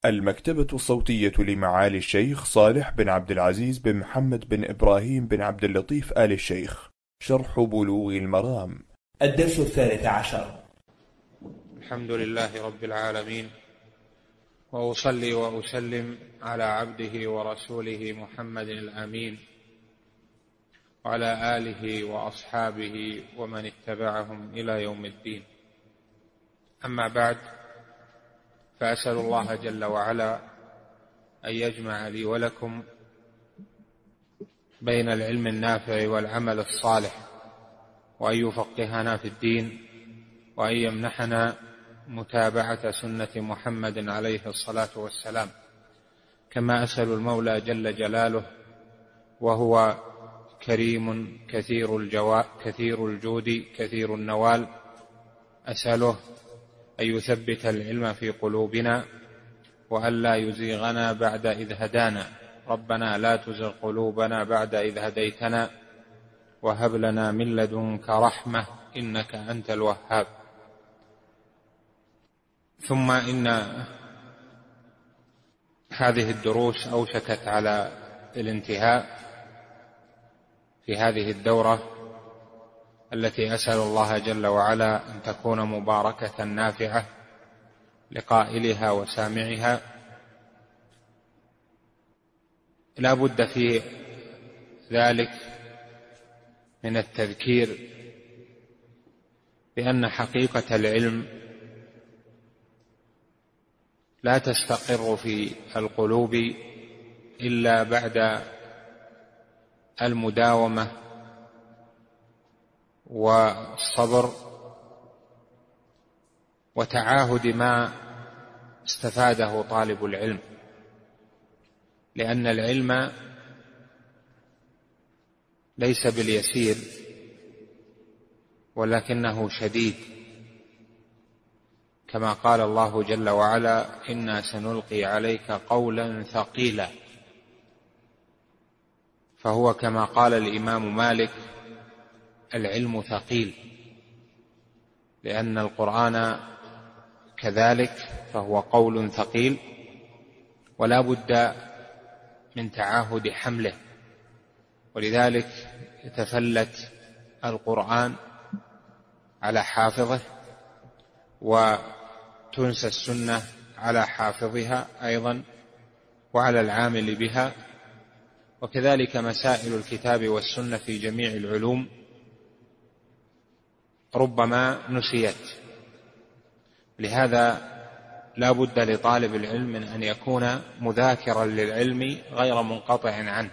المكتبة الصوتية لمعالي الشيخ صالح بن عبد العزيز بن محمد بن إبراهيم بن عبد اللطيف آل الشيخ. شرح بلوغ المرام. الدرس 13. الحمد لله رب العالمين، وأصلي وأسلم على عبده ورسوله محمد الأمين وعلى آله وأصحابه ومن اتبعهم إلى يوم الدين. أما بعد، فأسأل الله جل وعلا أن يجمع لي ولكم بين العلم النافع والعمل الصالح، وأن يفقهنا في الدين، وأن يمنحنا متابعة سنة محمد عليه الصلاة والسلام. كما أسأل المولى جل جلاله وهو كريم كثير الجود كثير النوال، أسأله أن يثبت العلم في قلوبنا وأن لا يزيغنا بعد إذ هدانا. ربنا لا تزغ قلوبنا بعد إذ هديتنا وهب لنا من لدنك رحمة إنك أنت الوهاب. ثم إن هذه الدروس أوشكت على الانتهاء في هذه الدورة التي أسأل الله جل وعلا أن تكون مباركة نافعة لقائلها وسامعها. لا بد في ذلك من التذكير بأن حقيقة العلم لا تستقر في القلوب إلا بعد المداومة والصبر وتعاهد ما استفاده طالب العلم، لأن العلم ليس باليسير ولكنه شديد، كما قال الله جل وعلا: إنا سنلقي عليك قولا ثقيلا. فهو كما قال الإمام مالك: العلم ثقيل، لأن القرآن كذلك فهو قول ثقيل، ولا بد من تعاهد حمله. ولذلك يتفلت القرآن على حافظه، وتنسى السنة على حافظها أيضا وعلى العامل بها، وكذلك مسائل الكتاب والسنة في جميع العلوم ربما نسيت. لهذا لا بد لطالب العلم من أن يكون مذاكرا للعلم غير منقطع عنه.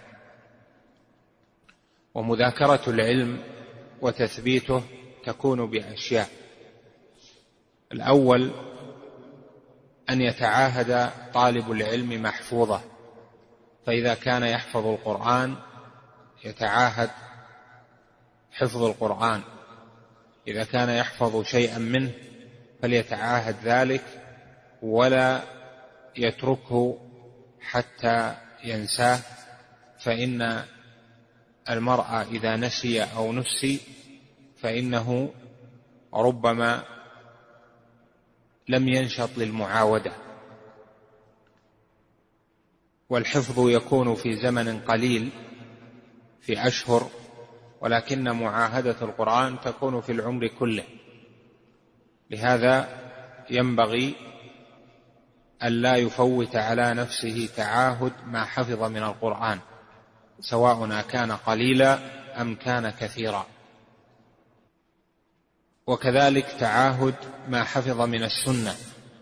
ومذاكرة العلم وتثبيته تكون بأشياء: الأول أن يتعاهد طالب العلم محفوظه، فإذا كان يحفظ القرآن يتعاهد حفظ القرآن، إذا كان يحفظ شيئا منه فليتعاهد ذلك ولا يتركه حتى ينساه، فإن المرء إذا نسي أو نسي فإنه ربما لم ينشط للمعاودة. والحفظ يكون في زمن قليل، في أشهر، ولكن معاهدة القرآن تكون في العمر كله. لهذا ينبغي أن لا يفوت على نفسه تعاهد ما حفظ من القرآن، سواء كان قليلا أم كان كثيرا. وكذلك تعاهد ما حفظ من السنة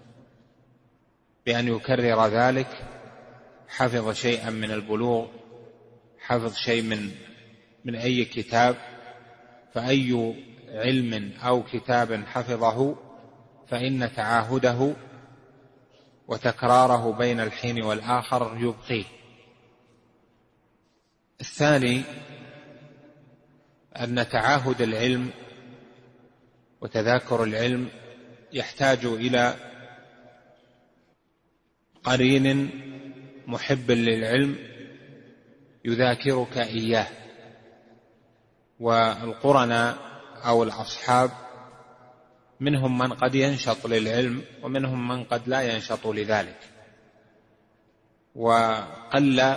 بأن يكرر ذلك. حفظ شيئا من البلوغ، حفظ شيء من أي كتاب، فأي علم أو كتاب حفظه فإن تعاهده وتكراره بين الحين والآخر يبقيه. الثاني أن تعاهد العلم وتذاكر العلم يحتاج إلى قرين محب للعلم يذاكرك إياه. والقرناء أو الأصحاب منهم من قد ينشط للعلم ومنهم من قد لا ينشط لذلك، وقل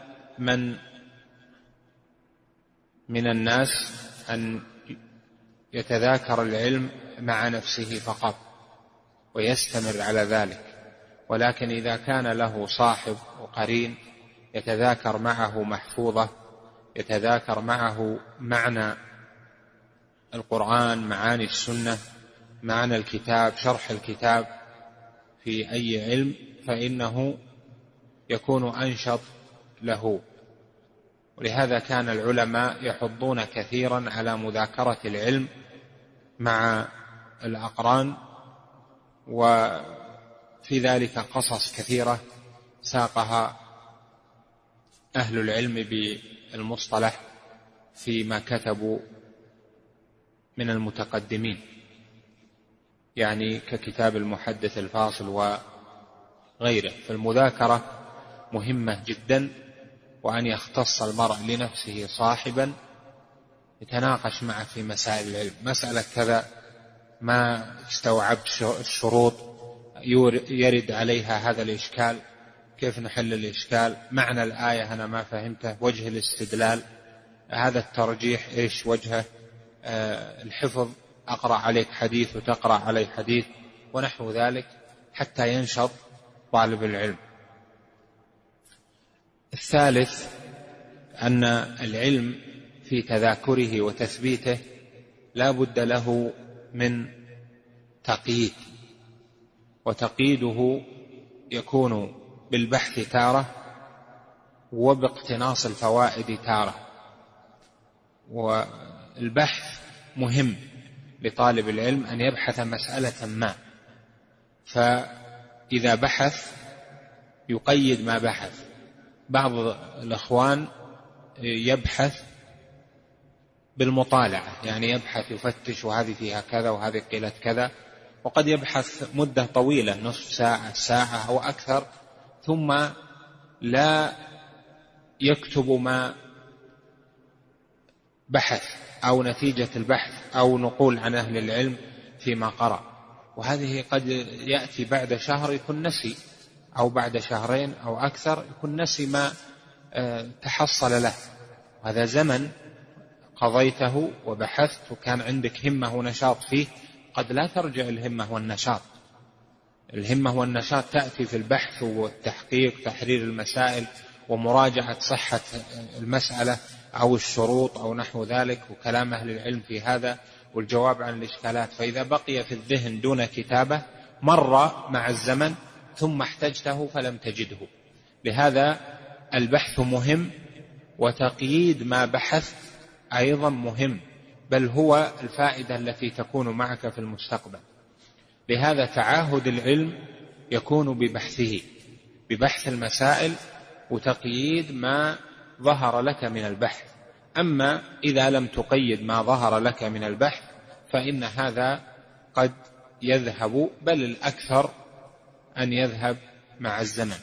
من الناس أن يتذاكر العلم مع نفسه فقط ويستمر على ذلك، ولكن إذا كان له صاحب وقرين يتذاكر معه محفوظة، يتذاكر معه معنى القرآن، معاني السنة، معنى الكتاب، شرح الكتاب في أي علم، فإنه يكون أنشط له. ولهذا كان العلماء يحضون كثيرا على مذاكرة العلم مع الأقران، وفي ذلك قصص كثيرة ساقها أهل العلم بالمصطلح فيما كتبوا من المتقدمين، يعني ككتاب المحدث الفاصل وغيره. فالمذاكرة مهمة جدا، وأن يختص المرء لنفسه صاحبا يتناقش معه في مسائل العلم، مسألة كذا ما استوعبت الشروط، يرد عليها هذا الإشكال، كيف نحل الإشكال، معنى الآية أنا ما فهمته، وجه الاستدلال، هذا الترجيح إيش وجهه، الحفظ، أقرأ عليك حديث وتقرأ علي حديث ونحو ذلك، حتى ينشط طالب العلم. الثالث أن العلم في تذاكره وتثبيته لا بد له من تقييد، وتقييده يكون بالبحث تارة وباقتناص الفوائد تارة. والبحث مهم لطالب العلم أن يبحث مسألة ما، فإذا بحث يقيد ما بحث. بعض الأخوان يبحث بالمطالعة، يعني يبحث يفتش، وهذه فيها كذا وهذه قيلت كذا، وقد يبحث مدة طويلة، نصف ساعة، ساعة أو أكثر، ثم لا يكتب ما بحث أو نتيجة البحث أو نقول عن أهل العلم فيما قرأ، وهذه قد يأتي بعد شهر يكون نسي، أو بعد شهرين أو أكثر يكون نسي ما تحصل له. هذا زمن قضيته وبحثت وكان عندك همة ونشاط فيه، قد لا ترجع الهمة والنشاط. الهمة والنشاط تأتي في البحث والتحقيق، تحرير المسائل ومراجعة صحة المسألة أو الشروط أو نحو ذلك، وكلام أهل العلم في هذا، والجواب عن الإشكالات. فإذا بقي في الذهن دون كتابة مر مع الزمن ثم احتجته فلم تجده. لهذا البحث مهم، وتقييد ما بحث أيضا مهم، بل هو الفائدة التي تكون معك في المستقبل. لهذا تعاهد العلم يكون ببحثه، ببحث المسائل وتقييد ما ظهر لك من البحث. أما إذا لم تقيد ما ظهر لك من البحث فإن هذا قد يذهب، بل الأكثر أن يذهب مع الزمن.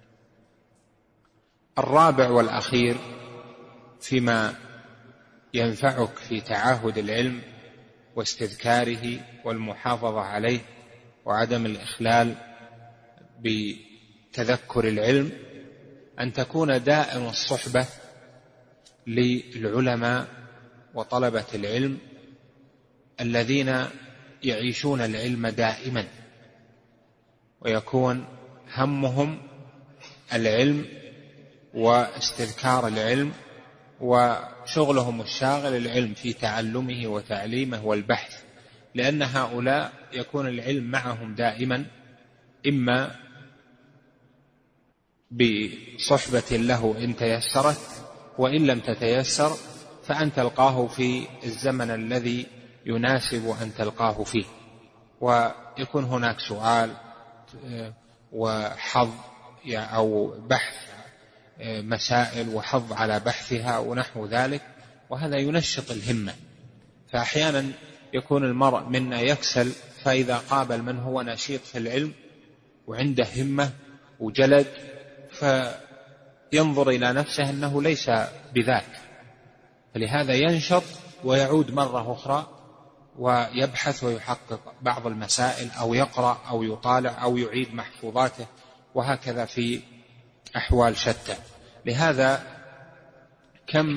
الرابع والأخير فيما ينفعك في تعاهد العلم واستذكاره والمحافظة عليه وعدم الإخلال بتذكر العلم، أن تكون دائم الصحبة للعلماء وطلبة العلم الذين يعيشون العلم دائما، ويكون همهم العلم واستذكار العلم، وشغلهم الشاغل العلم في تعلمه وتعليمه والبحث. لأن هؤلاء يكون العلم معهم دائما، إما بصحبة له إن تيسرت، وإن لم تتيسر فأن تلقاه في الزمن الذي يناسب أن تلقاه فيه، ويكون هناك سؤال وحظ أو بحث مسائل وحظ على بحثها ونحو ذلك، وهذا ينشط الهمة. فأحيانا يكون المرء منا يكسل، فإذا قابل من هو نشيط في العلم وعنده همة وجلد فينظر إلى نفسه أنه ليس بذاك، فلهذا ينشط ويعود مرة أخرى ويبحث ويحقق بعض المسائل، أو يقرأ أو يطالع أو يعيد محفوظاته، وهكذا في أحوال شتى. لهذا كم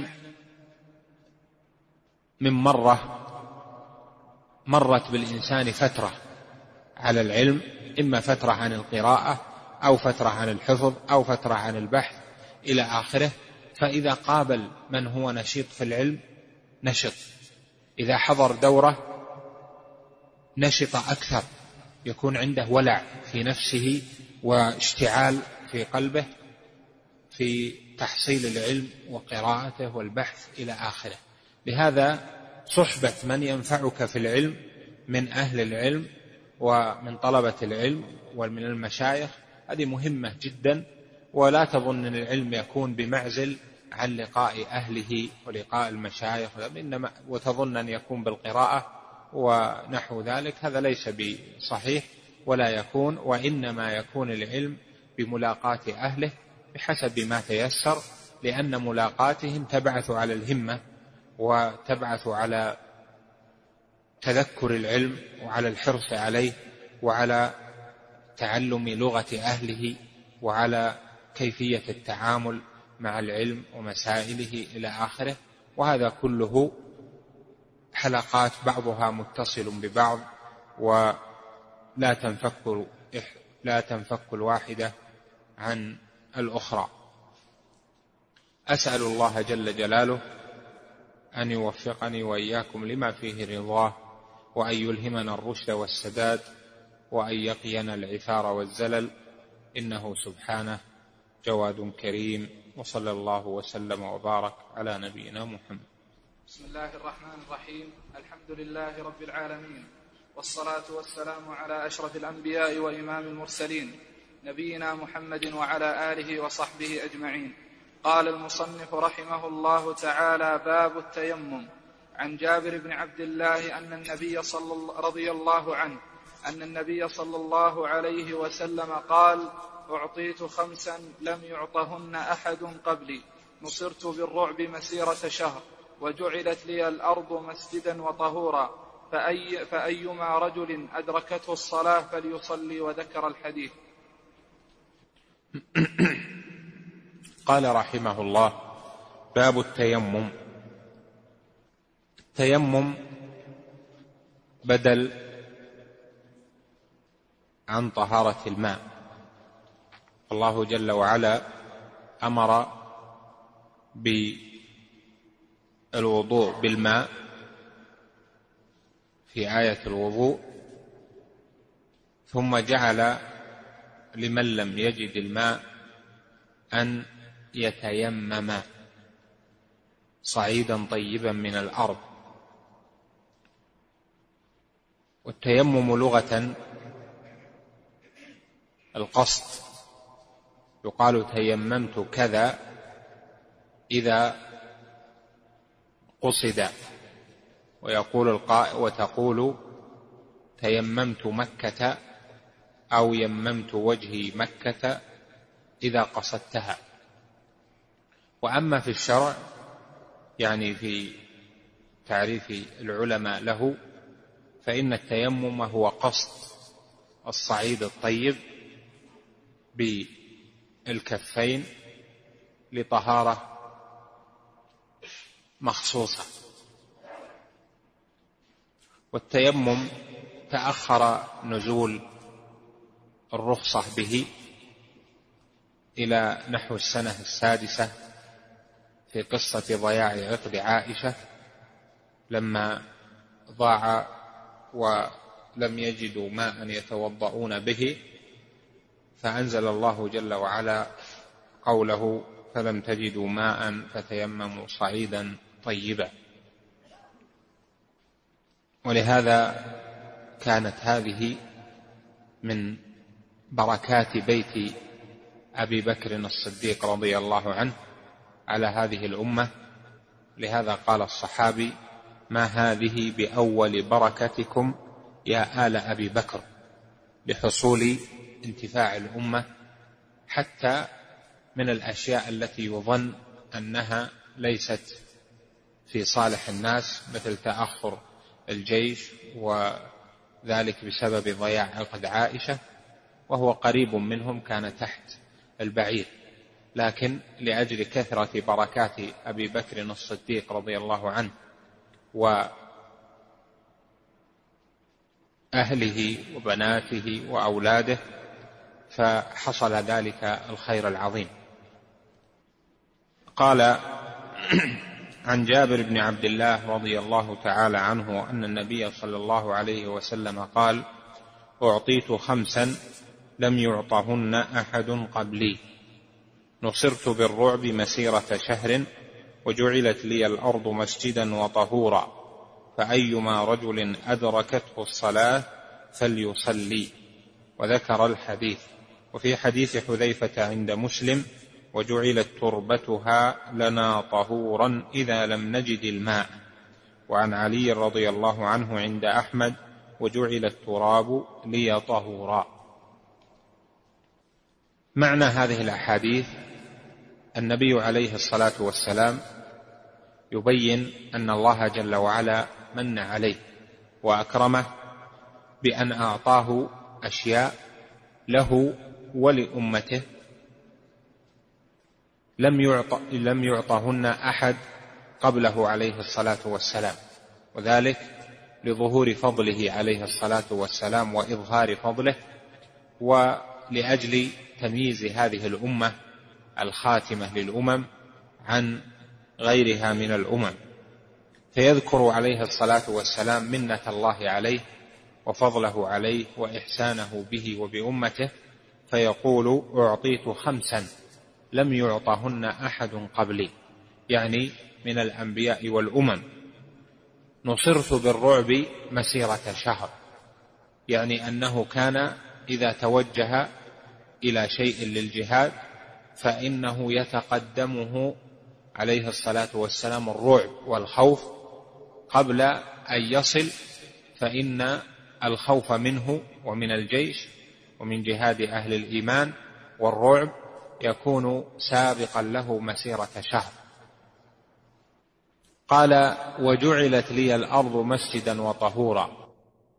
من مرة مرت بالإنسان فترة على العلم، إما فترة عن القراءة أو فترة عن الحفظ أو فترة عن البحث إلى آخره، فإذا قابل من هو نشيط في العلم نشط، إذا حضر دورة نشط أكثر، يكون عنده ولع في نفسه واشتعال في قلبه في تحصيل العلم وقراءته والبحث إلى آخره. لهذا صحبة من ينفعك في العلم من أهل العلم ومن طلبة العلم ومن المشايخ هذه مهمة جدا، ولا تظن أن العلم يكون بمعزل عن لقاء أهله ولقاء المشايخ وتظن أن يكون بالقراءة ونحو ذلك، هذا ليس بصحيح ولا يكون، وإنما يكون العلم بملاقاة أهله بحسب ما تيسر، لأن ملاقاتهم تبعث على الهمة وتبعث على تذكر العلم وعلى الحرص عليه وعلى تعلم لغة أهله وعلى كيفية التعامل مع العلم ومسائله إلى آخره. وهذا كله حلقات بعضها متصل ببعض ولا تنفك الواحدة عن الأخرى. أسأل الله جل جلاله أن يوفقني وإياكم لما فيه رضاه، وأن يلهمنا الرشد والسداد، وأن يقينا العثار والزلل، إنه سبحانه جواد كريم. وصلى الله وسلم وبارك على نبينا محمد. بسم الله الرحمن الرحيم. الحمد لله رب العالمين، والصلاة والسلام على أشرف الأنبياء وإمام المرسلين نبينا محمد وعلى آله وصحبه أجمعين. قال المصنف رحمه الله تعالى: باب التيمم. عن جابر بن عبد الله رضي الله عنه أن النبي صلى الله عليه وسلم قال: أعطيت 5 لم يعطهن أحد قبلي، نصرت بالرعب مسيرة شهر، وجعلت لي الأرض مسجدا وطهورا، فأيما رجل أدركته الصلاة فليصلي. وذكر الحديث. قال رحمه الله: باب التيمم. التيمم بدل عن طهارة الماء. الله جل وعلا أمر بالوضوء بالماء في آية الوضوء، ثم جعل لمن لم يجد الماء أن يتيمم صعيدا طيبا من الأرض. والتيمم لغة القصد، يقال تيممت كذا إذا قصد، وتقول تيممت مكة أو يممت وجهي مكة إذا قصدتها. وأما في الشرع يعني في تعريف العلماء له، فإن التيمم هو قصد الصعيد الطيب بالكفين لطهارة مخصوصة. والتيمم تأخر نزول الرخصة به إلى نحو السنة 6 في قصة ضياع عقد عائشة، لما ضاع ولم يجدوا ماء يتوضؤون به، فأنزل الله جل وعلا قوله: فلم تجدوا ماء فتيمموا صعيدا طيبا. ولهذا كانت هذه من بركات بيت أبي بكر الصديق رضي الله عنه على هذه الأمة. لهذا قال الصحابي: ما هذه بأول بركتكم يا آل أبي بكر، لحصول انتفاع الأمة، حتى من الأشياء التي يظن أنها ليست في صالح الناس، مثل تأخر الجيش، وذلك بسبب ضياع عقد عائشة، وهو قريب منهم، كان تحت البعير، لكن لأجل كثرة بركات أبي بكر الصديق رضي الله عنه وأهله وبناته وأولاده فحصل ذلك الخير العظيم. قال عن جابر بن عبد الله رضي الله تعالى عنه أن النبي صلى الله عليه وسلم قال: أعطيت 5 لم يعطهن أحد قبلي، نصرت بالرعب مسيرة شهر، وجعلت لي الأرض مسجدا وطهورا، فأيما رجل أدركته الصلاة فليصلي. وذكر الحديث. وفي حديث حذيفة عند مسلم: وجعلت تربتها لنا طهورا إذا لم نجد الماء. وعن علي رضي الله عنه عند أحمد: وجعل التراب لي طهورا. معنى هذه الأحاديث: النبي عليه الصلاة والسلام يبين أن الله جل وعلا من عليه وأكرمه بأن أعطاه أشياء له ولأمته لم يعطهن أحد قبله عليه الصلاة والسلام، وذلك لظهور فضله عليه الصلاة والسلام وإظهار فضله، ولأجل تمييز هذه الأمة الخاتمة للأمم عن غيرها من الأمم. فيذكر عليه الصلاة والسلام منة الله عليه وفضله عليه وإحسانه به وبأمته، فيقول: أعطيت 5 لم يعطهن أحد قبلي، يعني من الأنبياء والأمم. نصرت بالرعب مسيرة شهر، يعني أنه كان إذا توجه إلى شيء للجهاد فإنه يتقدمه عليه الصلاة والسلام الرعب والخوف قبل أن يصل، فإن الخوف منه ومن الجيش ومن جهاد أهل الإيمان والرعب يكون سابقا له مسيرة شهر. قال: وجعلت لي الأرض مسجدا وطهورا.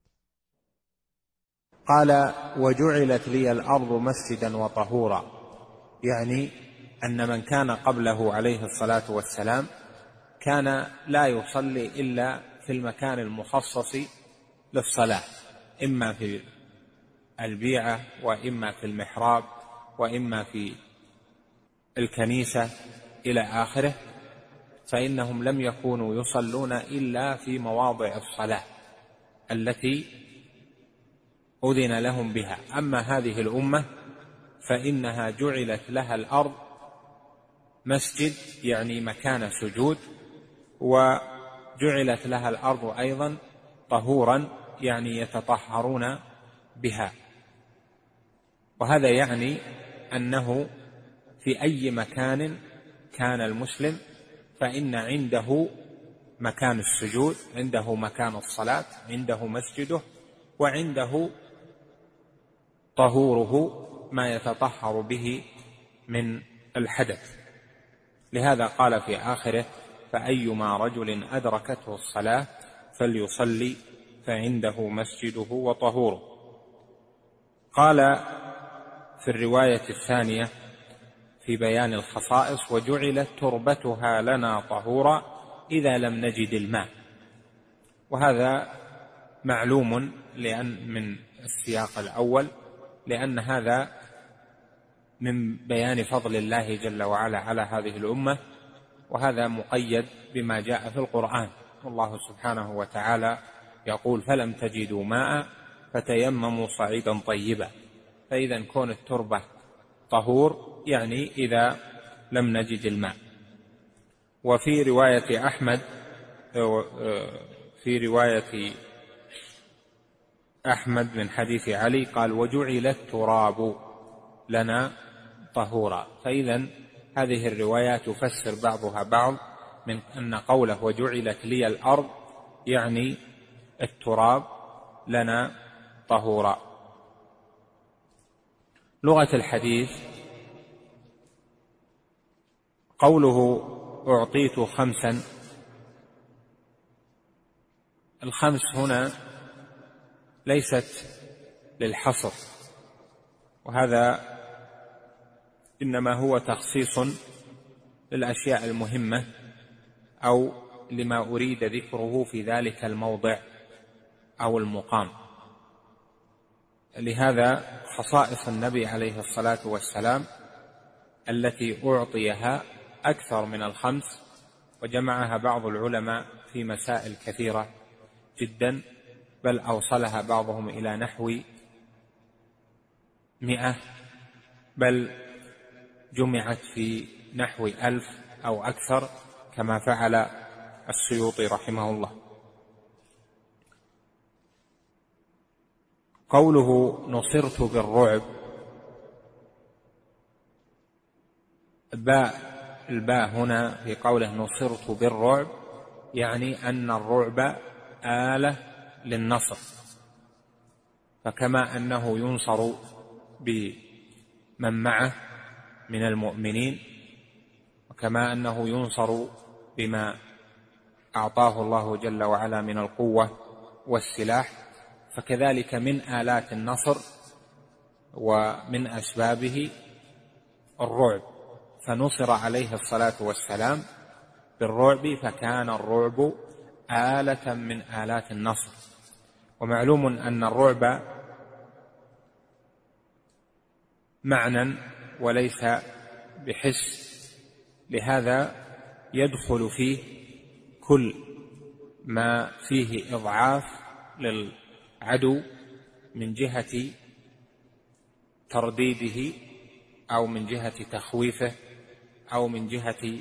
قال: وجعلت لي الأرض مسجدا وطهورا، يعني أن من كان قبله عليه الصلاة والسلام كان لا يصلي إلا في المكان المخصص للصلاة، إما في البيعة وإما في المحراب وإما في الكنيسة إلى آخره، فإنهم لم يكونوا يصلون إلا في مواضع الصلاة التي أذن لهم بها. أما هذه الأمة فإنها جعلت لها الأرض مسجد، يعني مكان سجود، وجعلت لها الأرض أيضا طهورا، يعني يتطهرون بها. وهذا يعني أنه في أي مكان كان المسلم فإن عنده مكان السجود، عنده مكان الصلاة، عنده مسجده، وعنده طهوره ما يتطهر به من الحدث. لهذا قال في آخره: فأيما رجل أدركته الصلاة فليصلي فعنده مسجده وطهوره. قال في الرواية الثانية في بيان الخصائص: وجعلت تربتها لنا طهورا إذا لم نجد الماء. وهذا معلوم من السياق الأول، لأن هذا من بيان فضل الله جل وعلا على هذه الأمة، وهذا مقيد بما جاء في القرآن. والله سبحانه وتعالى يقول: فلم تجدوا ماء فتيمموا صعيدا طيبا. فإذا كون التربة طهور يعني إذا لم نجد الماء. وفي رواية أحمد، في رواية أحمد من حديث علي قال: وجعل التراب لنا طهورا. فإذا هذه الروايات تفسر بعضها بعض، من أن قوله وجعلت لي الأرض يعني التراب لنا طهورا. لغة الحديث: قوله أعطيت 5، 5 هنا ليست للحصر، وهذا إنما هو تخصيص للأشياء المهمة أو لما أريد ذكره في ذلك الموضع أو المقام. لهذا خصائص النبي عليه الصلاة والسلام التي أعطيها أكثر من 5، وجمعها بعض العلماء في مسائل كثيرة جدا، بل أوصلها بعضهم إلى نحو 100، بل جمعت في نحو 1000 أو أكثر كما فعل السيوطي رحمه الله. قوله نصرت بالرعب، الباء هنا في قوله نصرت بالرعب يعني أن الرعب آلة للنصر، فكما أنه ينصر بمن معه من المؤمنين، وكما أنه ينصر بما أعطاه الله جل وعلا من القوة والسلاح، فكذلك من آلات النصر ومن أسبابه الرعب، فنصر عليه الصلاة والسلام بالرعب، فكان الرعب آلة من آلات النصر. ومعلوم أن الرعب معنى وليس بحس، لهذا يدخل فيه كل ما فيه إضعاف للعدو من جهة ترديده أو من جهة تخويفه أو من جهة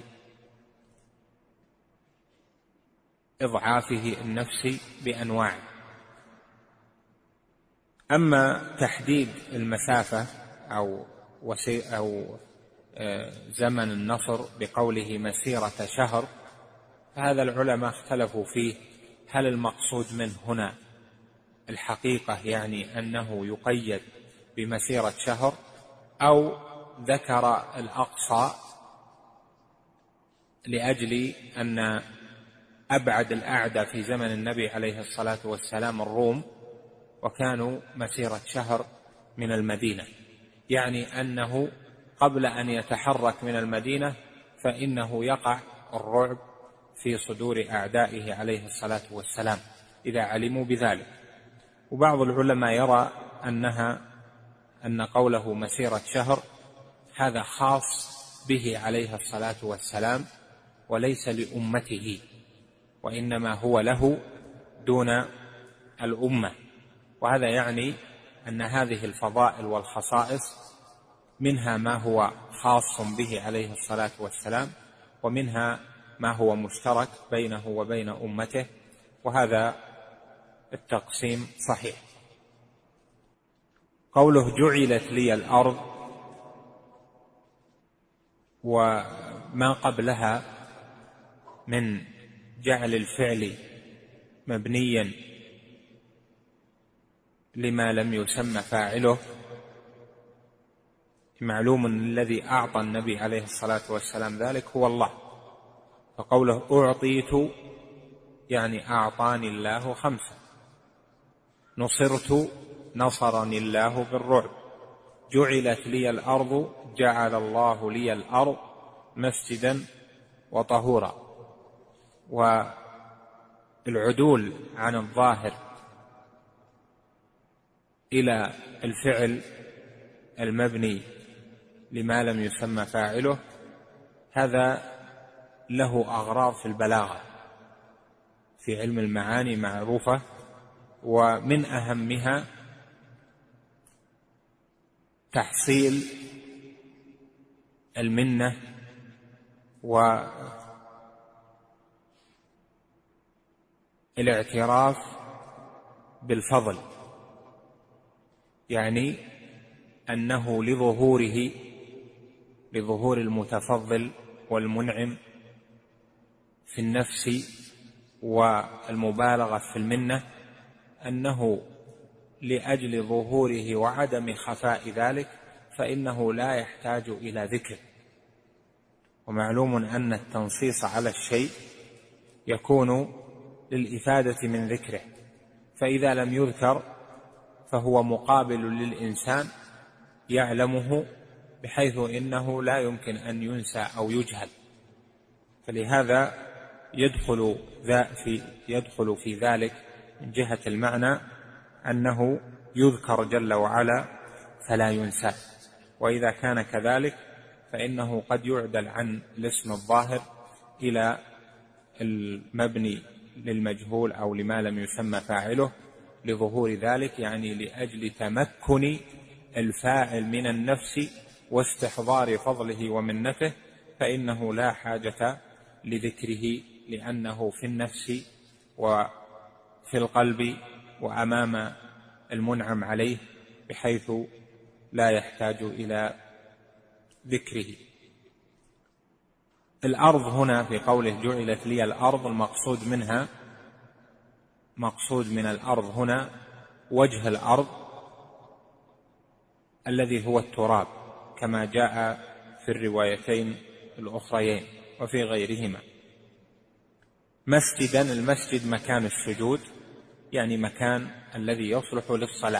إضعافه النفسي بأنواع. أما تحديد المسافة أو زمن النصر بقوله مسيرة شهر، فهذا العلماء اختلفوا فيه، هل المقصود منه هنا الحقيقة يعني أنه يقيد بمسيرة شهر، أو ذكر الأقصى لأجل أن أبعد الأعداء في زمن النبي عليه الصلاة والسلام الروم، وكانوا مسيرة شهر من المدينة، يعني أنه قبل أن يتحرك من المدينة فإنه يقع الرعب في صدور أعدائه عليه الصلاة والسلام إذا علموا بذلك. وبعض العلماء يرى أن قوله مسيرة شهر هذا خاص به عليه الصلاة والسلام وليس لأمته، وإنما هو له دون الأمة. وهذا يعني أن هذه الفضائل والخصائص منها ما هو خاص به عليه الصلاة والسلام، ومنها ما هو مشترك بينه وبين أمته، وهذا التقسيم صحيح. قوله جعلت لي الأرض، وما قبلها من جعل الفعل مبنيا لما لم يسمى فاعله، معلوم الذي أعطى النبي عليه الصلاة والسلام ذلك هو الله، فقوله أعطيت يعني أعطاني الله 5، نصرت نصرني الله بالرعب، جعلت لي الأرض جعل الله لي الأرض مسجدا وطهورا. والعدول عن الظاهر إلى الفعل المبني لما لم يسمى فاعله هذا له أغراض في البلاغة في علم المعاني معروفة، ومن أهمها تحصيل المنة والاعتراف بالفضل، يعني أنه لظهور المتفضل والمنعم في النفس والمبالغة في المنة، أنه لأجل ظهوره وعدم خفاء ذلك فإنه لا يحتاج إلى ذكر. ومعلوم أن التنصيص على الشيء يكون للإفادة من ذكره، فإذا لم يذكر فهو مقابل للإنسان يعلمه بحيث إنه لا يمكن أن ينسى أو يجهل، فلهذا يدخل في ذلك من جهة المعنى أنه يذكر جل وعلا فلا ينسى. وإذا كان كذلك فإنه قد يعدل عن الاسم الظاهر إلى المبني للمجهول أو لما لم يسمى فاعله لظهور ذلك، يعني لأجل تمكن الفاعل من النفس واستحضار فضله ومنته، فإنه لا حاجة لذكره لأنه في النفس وفي القلب وأمام المنعم عليه، بحيث لا يحتاج إلى ذكره. الأرض هنا في قوله جعلت لي الأرض، مقصود من الأرض هنا وجه الأرض الذي هو التراب، كما جاء في الروايتين الأخريين وفي غيرهما. مسجدا، المسجد مكان السجود، يعني مكان الذي يصلح للصلاة.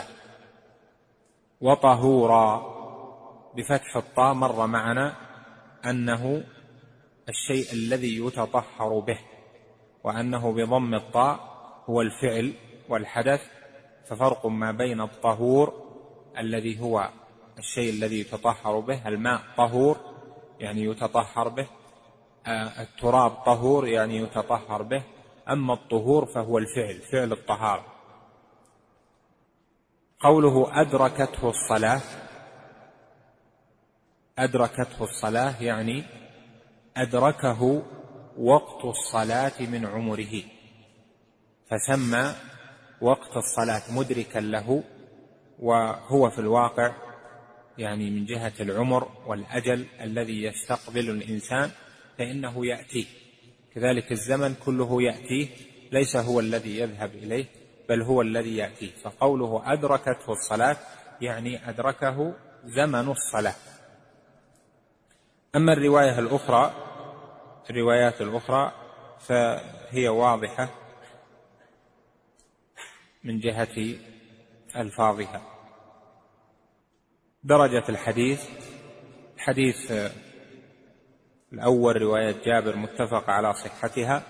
وطهورا بفتح الطاء، مر معنا أنه الشيء الذي يتطهر به، وأنه بضم الطاء هو الفعل والحدث، ففرق ما بين الطهور الذي هو الشيء الذي يتطهر به، الماء طهور يعني يتطهر به، التراب طهور يعني يتطهر به، أما الطهور فهو الفعل، فعل الطهارة. قوله أدركته الصلاة يعني أدركه وقت الصلاة من عمره، فسمى وقت الصلاة مدركا له، وهو في الواقع يعني من جهة العمر والأجل الذي يستقبل الإنسان فإنه يأتيه، كذلك الزمن كله يأتيه، ليس هو الذي يذهب إليه بل هو الذي يأتيه. فقوله أدركته الصلاة يعني أدركه زمن الصلاة. أما الروايات الأخرى فهي واضحة من جهة ألفاظها. درجة الحديث الأول رواية جابر متفق على صحتها،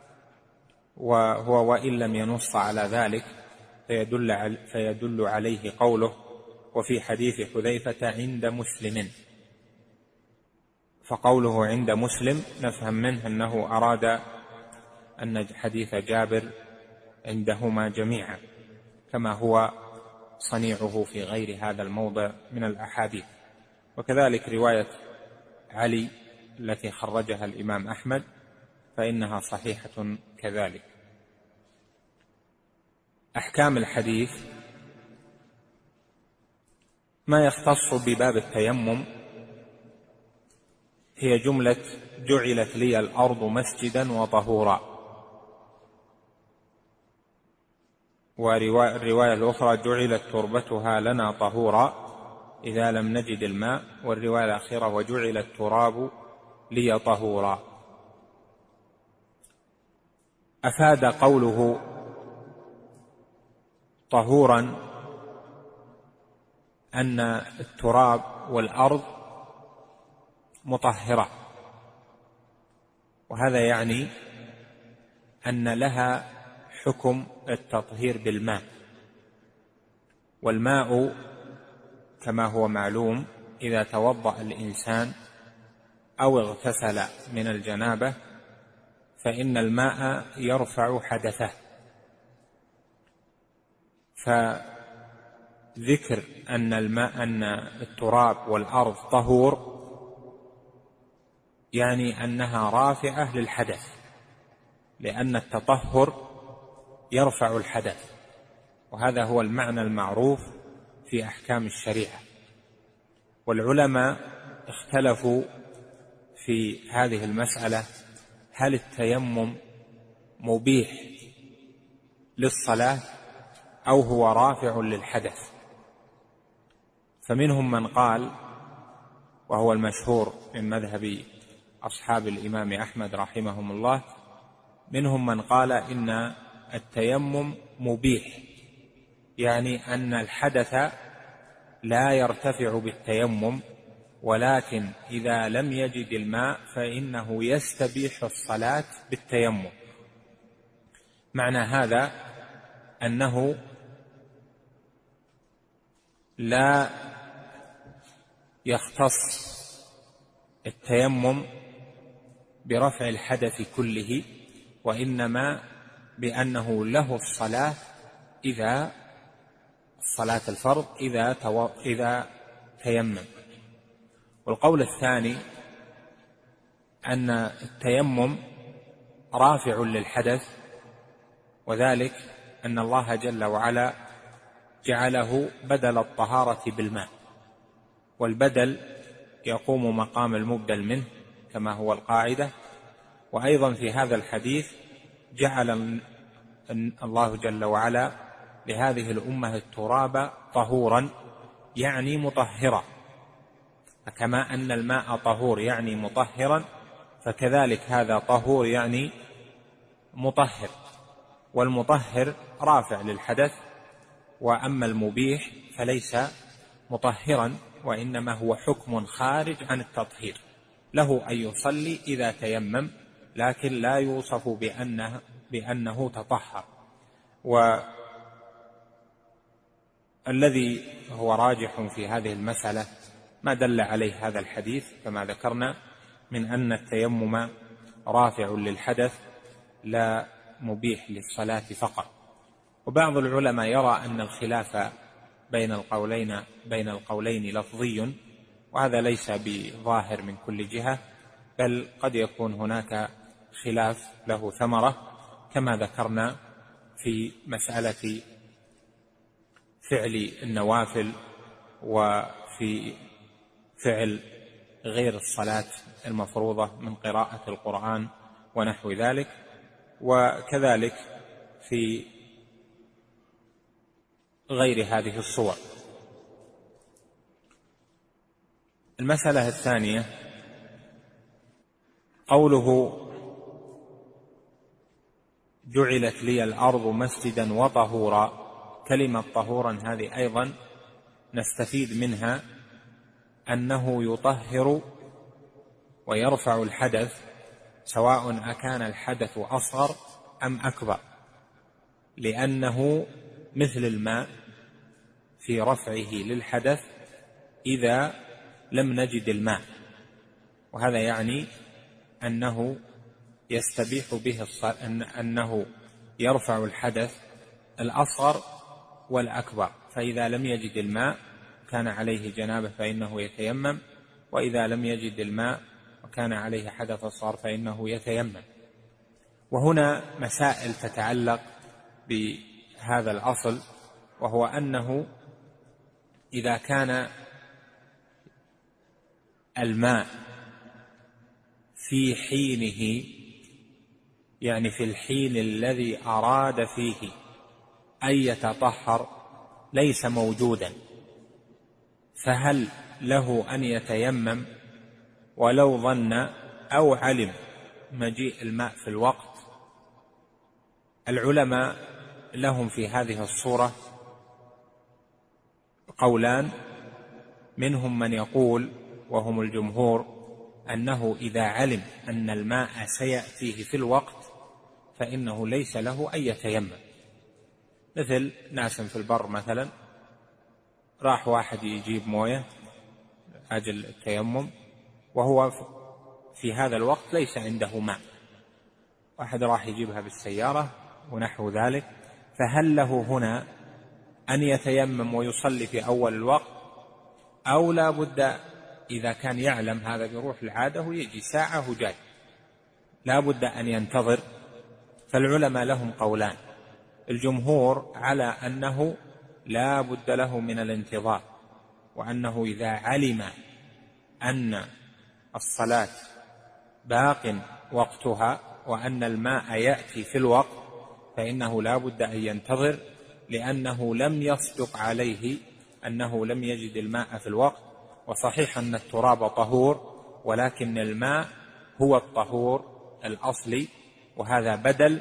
وهو وإن لم ينص على ذلك فيدل عليه قوله وفي حديث حذيفة عند مسلم. فقوله عند مسلم نفهم منه أنه أراد أن حديث جابر عندهما جميعا، كما هو صنيعه في غير هذا الموضع من الأحاديث. وكذلك رواية علي التي خرجها الإمام أحمد فإنها صحيحة كذلك. أحكام الحديث ما يختص بباب التيمم هي جملة جعلت لي الأرض مسجدا وطهورا، والرواية الأخرى جعلت تربتها لنا طهورا إذا لم نجد الماء، والرواية الأخيرة وجعل التراب لي طهورا. أفاد قوله طهورا أن التراب والأرض مطهرة، وهذا يعني أن لها حكم التطهير بالماء، والماء كما هو معلوم إذا توضأ الإنسان أو اغتسل من الجنابة فإن الماء يرفع حدثه، فذكر أن التراب والأرض طهور يعني أنها رافعة للحدث، لأن التطهر يرفع الحدث، وهذا هو المعنى المعروف في أحكام الشريعة. والعلماء اختلفوا في هذه المسألة، هل التيمم مبيح للصلاة أو هو رافع للحدث؟ فمنهم من قال، وهو المشهور من مذهب أصحاب الإمام أحمد رحمهم الله، منهم من قال إن التيمم مبيح، يعني أن الحدث لا يرتفع بالتيمم ولكن إذا لم يجد الماء فإنه يستبيح الصلاة بالتيمم. معنى هذا أنه لا يختص التيمم برفع الحدث كله، وإنما بأنه له الصلاة إذا صلاة الفرض إذا تيمم. والقول الثاني أن التيمم رافع للحدث، وذلك أن الله جل وعلا جعله بدل الطهارة بالماء، والبدل يقوم مقام المبدل منه كما هو القاعدة. وأيضا في هذا الحديث جعل الله جل وعلا لهذه الأمة التراب طهورا يعني مطهرا، فكما أن الماء طهور يعني مطهرا، فكذلك هذا طهور يعني مطهر، والمطهر رافع للحدث، وأما المبيح فليس مطهرا، وإنما هو حكم خارج عن التطهير، له أن يصلي إذا تيمم، لكن لا يوصف بأنه تطهر. والذي هو راجح في هذه المسألة ما دل عليه هذا الحديث كما ذكرنا من أن التيمم رافع للحدث لا مبيح للصلاة فقط. وبعض العلماء يرى أن الخلاف بين القولين لفظي، وهذا ليس بظاهر من كل جهة، بل قد يكون هناك خلاف له ثمرة، كما ذكرنا في مسألة فعل النوافل وفي فعل غير الصلاة المفروضة من قراءة القرآن ونحو ذلك، وكذلك في غير هذه الصور. المسألة الثانية قوله جعلت لي الأرض مسجدا وطهورا، كلمة طهورا هذه أيضا نستفيد منها أنه يطهر ويرفع الحدث، سواء أكان الحدث أصغر أم أكبر، لأنه مثل الماء في رفعه للحدث إذا لم نجد الماء، وهذا يعني أنه يستبيح به أنه يرفع الحدث الأصغر والأكبر، فإذا لم يجد الماء كان عليه جنابه فإنه يتيمم، وإذا لم يجد الماء وكان عليه حدث أصغر فإنه يتيمم. وهنا مسائل تتعلق بهذا الأصل، وهو أنه إذا كان الماء في حينه، يعني في الحين الذي أراد فيه أن يتطهر ليس موجودا، فهل له أن يتيمم ولو ظن أو علم مجيء الماء في الوقت؟ العلماء لهم في هذه الصورة قولان، منهم من يقول وهم الجمهور أنه إذا علم أن الماء سيأتيه في الوقت فإنه ليس له أن يتيمم، مثل ناس في البر مثلا راح واحد يجيب موية أجل التيمم وهو في هذا الوقت ليس عنده ماء، واحد راح يجيبها بالسيارة ونحو ذلك، فهل له هنا أن يتيمم ويصلي في أول الوقت، أو لا بد إذا كان يعلم هذا بروح العادة ويجي ساعة وجاي لا بد أن ينتظر؟ فالعلماء لهم قولان، الجمهور على أنه لا بد له من الانتظار، وأنه إذا علم أن الصلاة باق وقتها وأن الماء يأتي في الوقت فإنه لا بد أن ينتظر، لأنه لم يصدق عليه أنه لم يجد الماء في الوقت. وصحيح أن التراب طهور، ولكن الماء هو الطهور الأصلي، وهذا بدل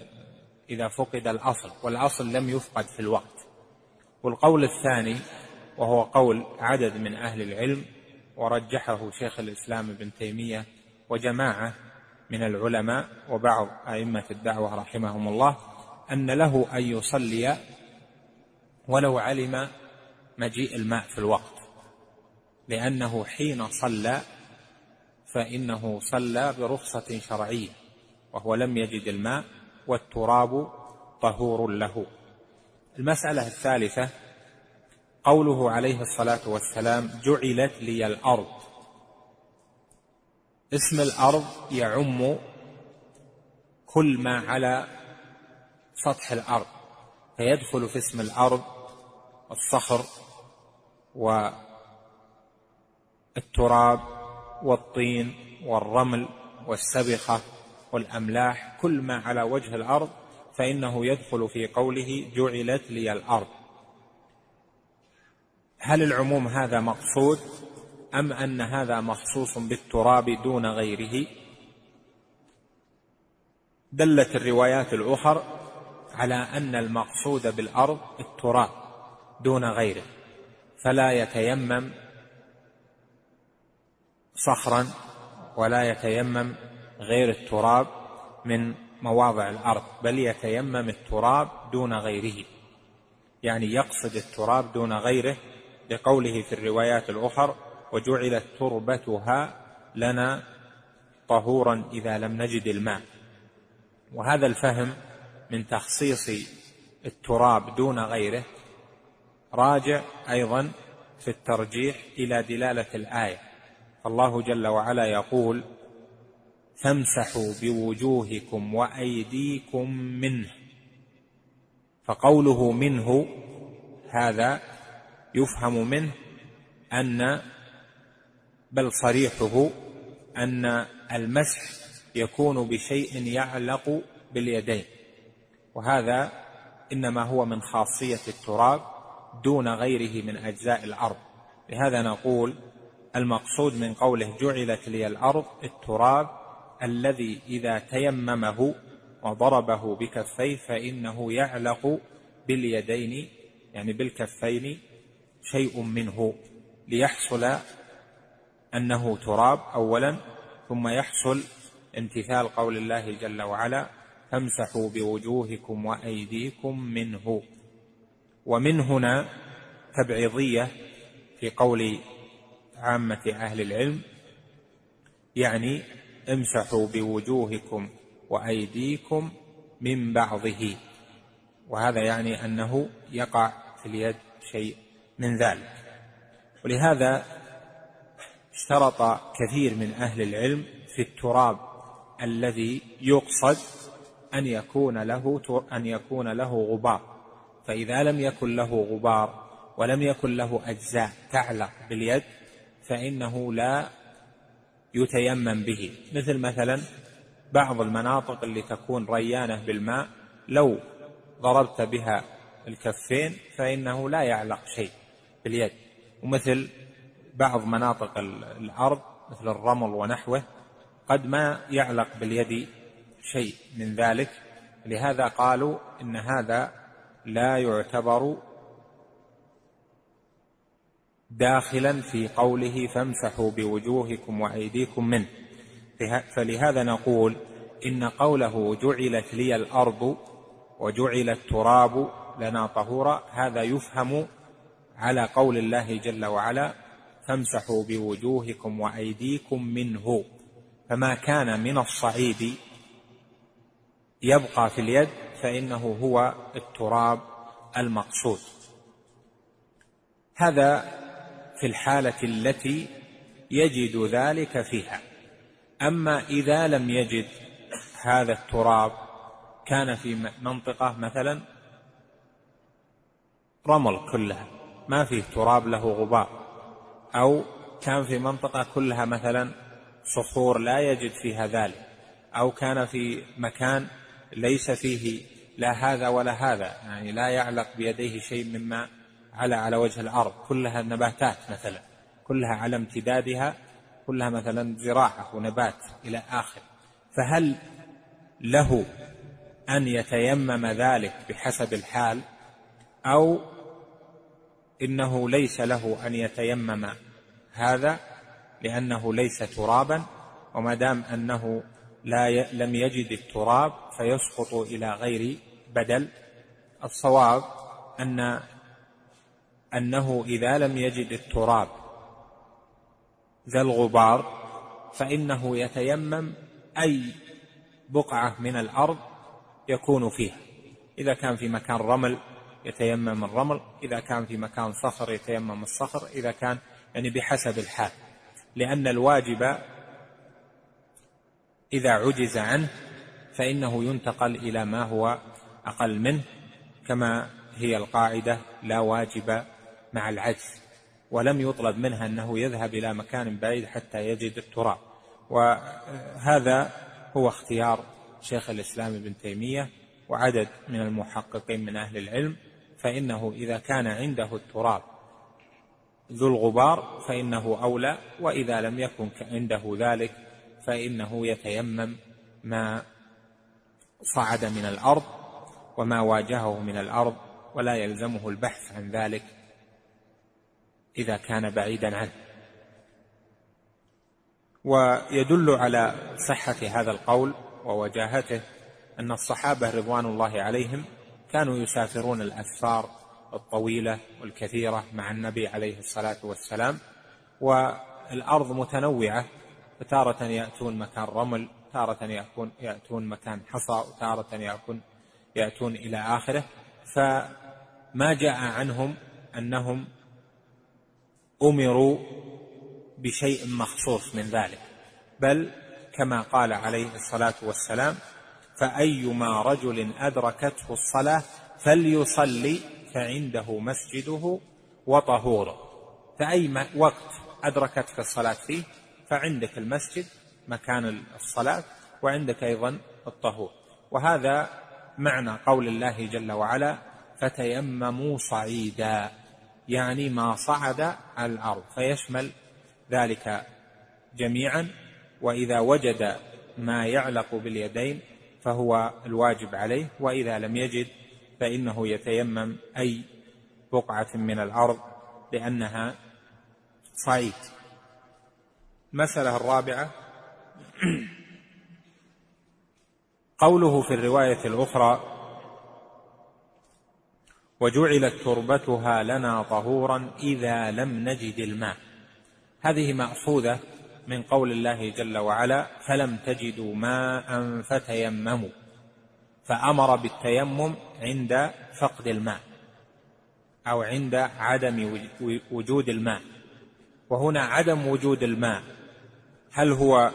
إذا فقد الأصل، والأصل لم يفقد في الوقت. والقول الثاني وهو قول عدد من أهل العلم، ورجحه شيخ الإسلام ابن تيمية وجماعة من العلماء وبعض أئمة الدعوة رحمهم الله، أن له أن يصلي ولو علم مجيء الماء في الوقت، لأنه حين صلى فإنه صلى برخصة شرعية، وهو لم يجد الماء والتراب طهور له. المسألة الثالثة قوله عليه الصلاة والسلام: جعلت لي الأرض. اسم الأرض يعم كل ما على سطح الأرض، فيدخل في اسم الأرض الصخر والتراب والطين والرمل والسبخة والأملاح، كل ما على وجه الأرض فإنه يدخل في قوله جعلت لي الأرض. هل العموم هذا مقصود أم أن هذا مخصوص بالتراب دون غيره؟ دلت الروايات الأخرى على أن المقصود بالأرض التراب دون غيره، فلا يتيمم صخرا ولا يتيمم غير التراب من مواضع الأرض، بل يتيمم التراب دون غيره، يعني يقصد التراب دون غيره، لقوله في الروايات الأخرى: وجعلت تربتها لنا طهورا إذا لم نجد الماء. وهذا الفهم من تخصيص التراب دون غيره راجع أيضا في الترجيح إلى دلالة الآية، فالله جل وعلا يقول: فامسحوا بوجوهكم وأيديكم منه. فقوله منه هذا يفهم منه أن بل صريحه أن المسح يكون بشيء يعلق باليدين، وهذا إنما هو من خاصية التراب دون غيره من أجزاء الأرض. لهذا نقول المقصود من قوله جعلت لي الأرض التراب الذي إذا تيممه وضربه بكفيه فإنه يعلق باليدين، يعني بالكفين، شيء منه، ليحصل أنه تراب أولا، ثم يحصل امتثال قول الله جل وعلا: فامسحوا بوجوهكم وأيديكم منه. ومن هنا تبعيضية في قول عامة أهل العلم، يعني امسحوا بوجوهكم وأيديكم من بعضه، وهذا يعني أنه يقع في اليد شيء من ذلك. ولهذا اشترط كثير من أهل العلم في التراب الذي يقصد أن يكون له غبار، فإذا لم يكن له غبار ولم يكن له أجزاء تعلق باليد فإنه لا يتيمم به، مثلا بعض المناطق اللي تكون ريانة بالماء لو ضربت بها الكفين فإنه لا يعلق شيء باليد، ومثل بعض مناطق الأرض مثل الرمل ونحوه قد ما يعلق باليد شيء من ذلك. لهذا قالوا إن هذا لا يعتبر داخلا في قوله فامسحوا بوجوهكم وأيديكم منه. فلهذا نقول إن قوله جعلت لي الأرض وجعل التراب لنا طهورا هذا يفهم على قول الله جل وعلا: فامسحوا بوجوهكم وأيديكم منه، فما كان من الصعيد يبقى في اليد فإنه هو التراب المقصود. هذا في الحالة التي يجد ذلك فيها. أما إذا لم يجد هذا التراب، كان في منطقة مثلا رمل كلها ما فيه تراب له غبار، أو كان في منطقة كلها مثلا صخور لا يجد فيها ذلك، أو كان في مكان ليس فيه لا هذا ولا هذا، يعني لا يعلق بيديه شيء مما على وجه الأرض، كلها نباتات مثلا، كلها على امتدادها، كلها مثلا زراعة ونبات إلى آخر، فهل له أن يتيمم ذلك بحسب الحال، أو إنه ليس له أن يتيمم هذا لأنه ليس ترابا، وما دام أنه لم يجد التراب فيسقط إلى غير بدل. الصواب أنه إذا لم يجد التراب ذا الغبار فإنه يتيمم أي بقعة من الأرض يكون فيها. إذا كان في مكان رمل يتيمم الرمل، إذا كان في مكان صخر يتيمم الصخر، إذا كان يعني بحسب الحال، لأن الواجب إذا عجز عنه فإنه ينتقل إلى ما هو أقل منه، كما هي القاعدة لا واجب مع العجز، ولم يطلب منها أنه يذهب إلى مكان بعيد حتى يجد التراب. وهذا هو اختيار شيخ الإسلام ابن تيمية وعدد من المحققين من أهل العلم، فإنه إذا كان عنده التراب ذو الغبار فإنه أولى، وإذا لم يكن عنده ذلك فإنه يتيمم ما صعد من الأرض وما واجهه من الأرض، ولا يلزمه البحث عن ذلك إذا كان بعيدا عنه. ويدل على صحة هذا القول ووجاهته أن الصحابة رضوان الله عليهم كانوا يسافرون الأسفار الطويلة والكثيرة مع النبي عليه الصلاة والسلام، والأرض متنوعة، فتارة يأتون مكان رمل، تارة يأتون مكان حصى، وتارة يأتون إلى آخره. فما جاء عنهم أنهم أمروا بشيء مخصوص من ذلك، بل كما قال عليه الصلاة والسلام: فأيما رجل أدركته الصلاة فليصلي فعنده مسجده وطهوره. فأي وقت أدركتك الصلاة فيه فعندك المسجد مكان الصلاة، وعندك أيضا الطهور. وهذا معنى قول الله جل وعلا: فتيمموا صعيدا، يعني ما صعد على الأرض، فيشمل ذلك جميعا. وإذا وجد ما يعلق باليدين فهو الواجب عليه، وإذا لم يجد فإنه يتيمم أي بقعة من الأرض لأنها صعيد. المسألة الرابعة قوله في الرواية الأخرى: وجعلت تربتها لنا طهورا إذا لم نجد الماء. هذه مأخوذة من قول الله جل وعلا: فلم تجدوا ماء فتيمموا، فأمر بالتيمم عند فقد الماء أو عند عدم وجود الماء. وهنا عدم وجود الماء هل هو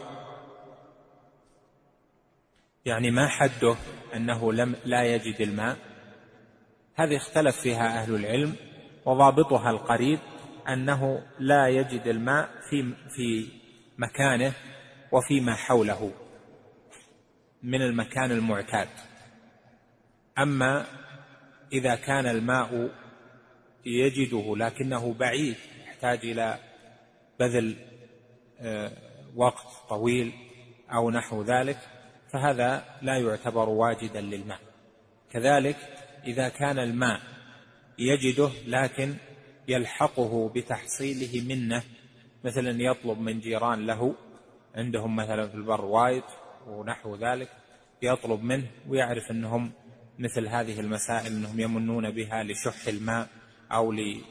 يعني ما حده أنه لا يجد الماء؟ هذه اختلف فيها أهل العلم، وضابطها القريب أنه لا يجد الماء في مكانه وفيما حوله من المكان المعتاد. أما إذا كان الماء يجده لكنه بعيد يحتاج إلى بذل وقت طويل أو نحو ذلك فهذا لا يعتبر واجدا للماء. كذلك إذا كان الماء يجده لكن يلحقه بتحصيله منه، مثلا يطلب من جيران له عندهم مثلا في البر وايد ونحو ذلك، يطلب منه ويعرف أنهم مثل هذه المسائل أنهم يمنون بها لشح الماء أو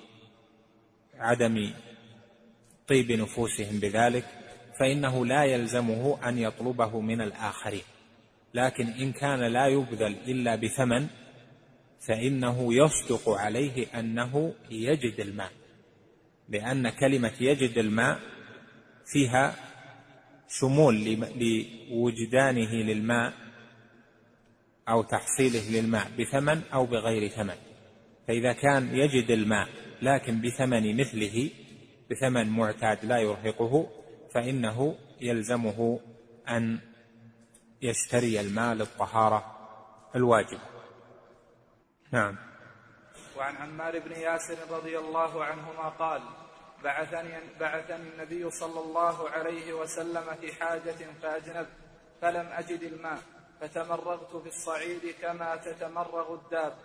لعدم طيب نفوسهم بذلك، فإنه لا يلزمه أن يطلبه من الآخرين. لكن إن كان لا يبذل إلا بثمن فإنه يصدق عليه أنه يجد الماء، لأن كلمة يجد الماء فيها شمول لوجدانه للماء أو تحصيله للماء بثمن أو بغير ثمن. فإذا كان يجد الماء لكن بثمن مثله، بثمن معتاد لا يرهقه، فإنه يلزمه أن يشتري الماء للطهارة الواجب. نعم. وعن عمار بن ياسر رضي الله عنهما قال: بعثني النبي صلى الله عليه وسلم في حاجة فأجنبت فلم أجد الماء، فتمرغت في الصعيد كما تتمرغ الدابة،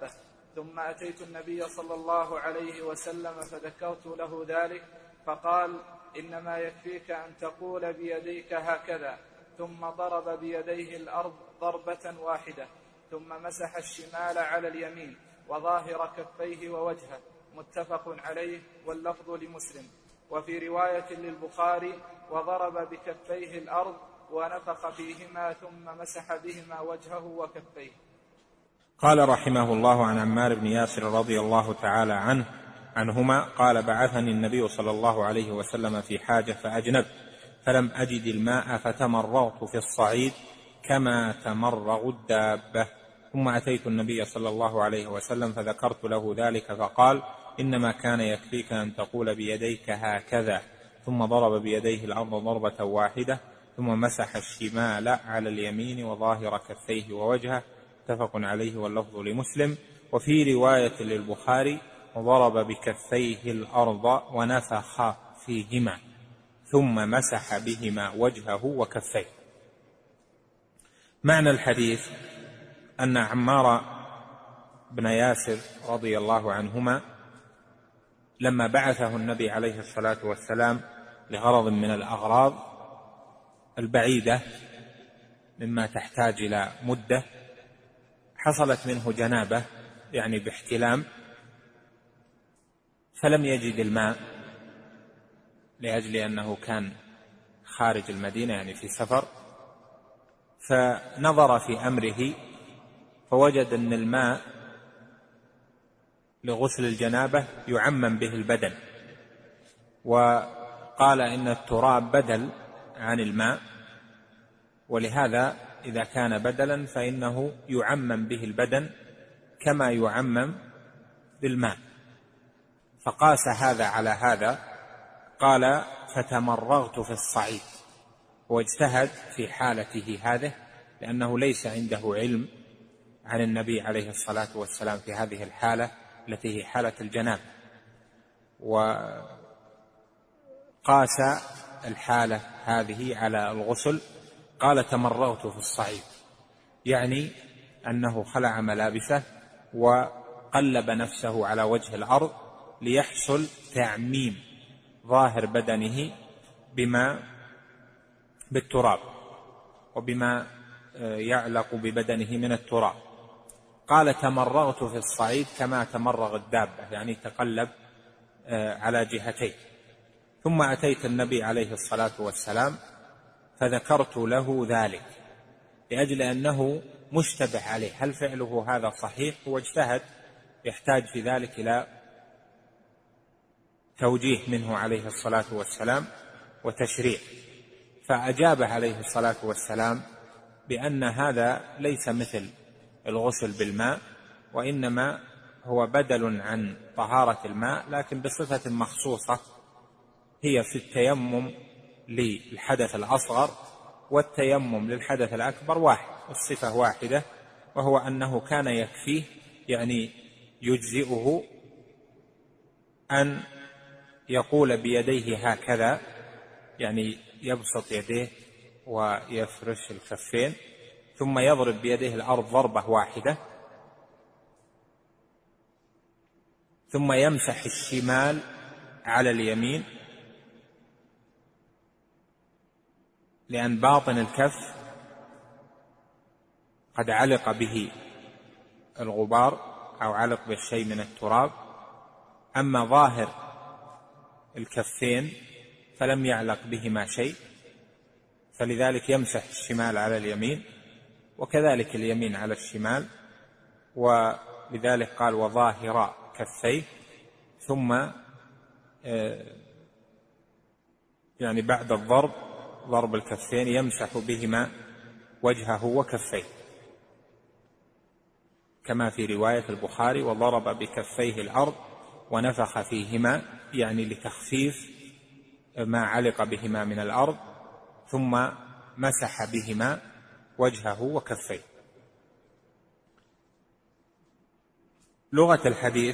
ثم أتيت النبي صلى الله عليه وسلم فذكرت له ذلك، فقال: إنما يكفيك أن تقول بيديك هكذا. ثم ضرب بيديه الأرض ضربة واحدة، ثم مسح الشمال على اليمين وظاهر كفيه ووجهه. متفق عليه، واللفظ لمسلم. وفي رواية للبخاري: وضرب بكفيه الأرض ونفخ فيهما ثم مسح بهما وجهه وكفيه. قال رحمه الله عن عمار بن ياسر رضي الله تعالى عنهما قال: بعثني النبي صلى الله عليه وسلم في حاجة فأجنبت، فلم أجد الماء فتمرغت في الصعيد كما تمرغ الدابة. ثم أتيت النبي صلى الله عليه وسلم فذكرت له ذلك، فقال: إنما كان يكفيك أن تقول بيديك هكذا. ثم ضرب بيديه الأرض ضربة واحدة، ثم مسح الشمال على اليمين وظاهر كفيه ووجهه. متفق عليه، واللفظ لمسلم. وفي رواية للبخاري: وضرب بكفيه الأرض ونفخ فيهما ثم مسح بهما وجهه وكفيه. معنى الحديث أن عمار بن ياسر رضي الله عنهما لما بعثه النبي عليه الصلاة والسلام لغرض من الأغراض البعيدة مما تحتاج إلى مدة، حصلت منه جنابة يعني باحتلام، فلم يجد الماء لأجل أنه كان خارج المدينة يعني في سفر، فنظر في أمره فوجد أن الماء لغسل الجنابة يعمم به البدن، وقال إن التراب بدل عن الماء، ولهذا إذا كان بدلا فإنه يعمم به البدن كما يعمم بالماء. فقاس هذا على هذا، قال: فتمرغت في الصعيد. واجتهد في حالته هذه لأنه ليس عنده علم عن النبي عليه الصلاة والسلام في هذه الحالة التي هي حالة الجنابة، وقاس الحالة هذه على الغسل. قال: تمرغت في الصعيد، يعني أنه خلع ملابسه وقلب نفسه على وجه الأرض ليحصل تعميم ظاهر بدنه بالتراب وبما يعلق ببدنه من التراب. قال: تمرغت في الصعيد كما تمرغ الدابة، يعني تقلب على جهتين. ثم أتيت النبي عليه الصلاة والسلام فذكرت له ذلك لأجل أنه مشتبه عليه، هل فعله هذا صحيح؟ هو اجتهد، يحتاج في ذلك إلى توجيه منه عليه الصلاة والسلام وتشريع. فأجاب عليه الصلاة والسلام بأن هذا ليس مثل الغسل بالماء، وإنما هو بدل عن طهارة الماء، لكن بصفة مخصوصة هي في التيمم للحدث الأصغر، والتيمم للحدث الأكبر واحد، الصفة واحدة، وهو أنه كان يكفيه يعني يجزئه أن يقول بيديه هكذا، يعني يبسط يديه ويفرش الكفين، ثم يضرب بيديه الأرض ضربة واحدة، ثم يمسح الشمال على اليمين، لأن باطن الكف قد علق به الغبار أو علق بالشيء من التراب، أما ظاهر الكفين فلم يعلق بهما شيء، فلذلك يمسح الشمال على اليمين وكذلك اليمين على الشمال، ولذلك قال: وظاهر كفيه. ثم يعني بعد ضرب الكفين يمسح بهما وجهه وكفيه، كما في رواية البخاري: وضرب بكفيه الأرض ونفخ فيهما، يعني لتخفيف ما علق بهما من الأرض، ثم مسح بهما وجهه وكفيه. لغة الحديث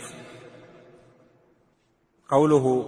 قوله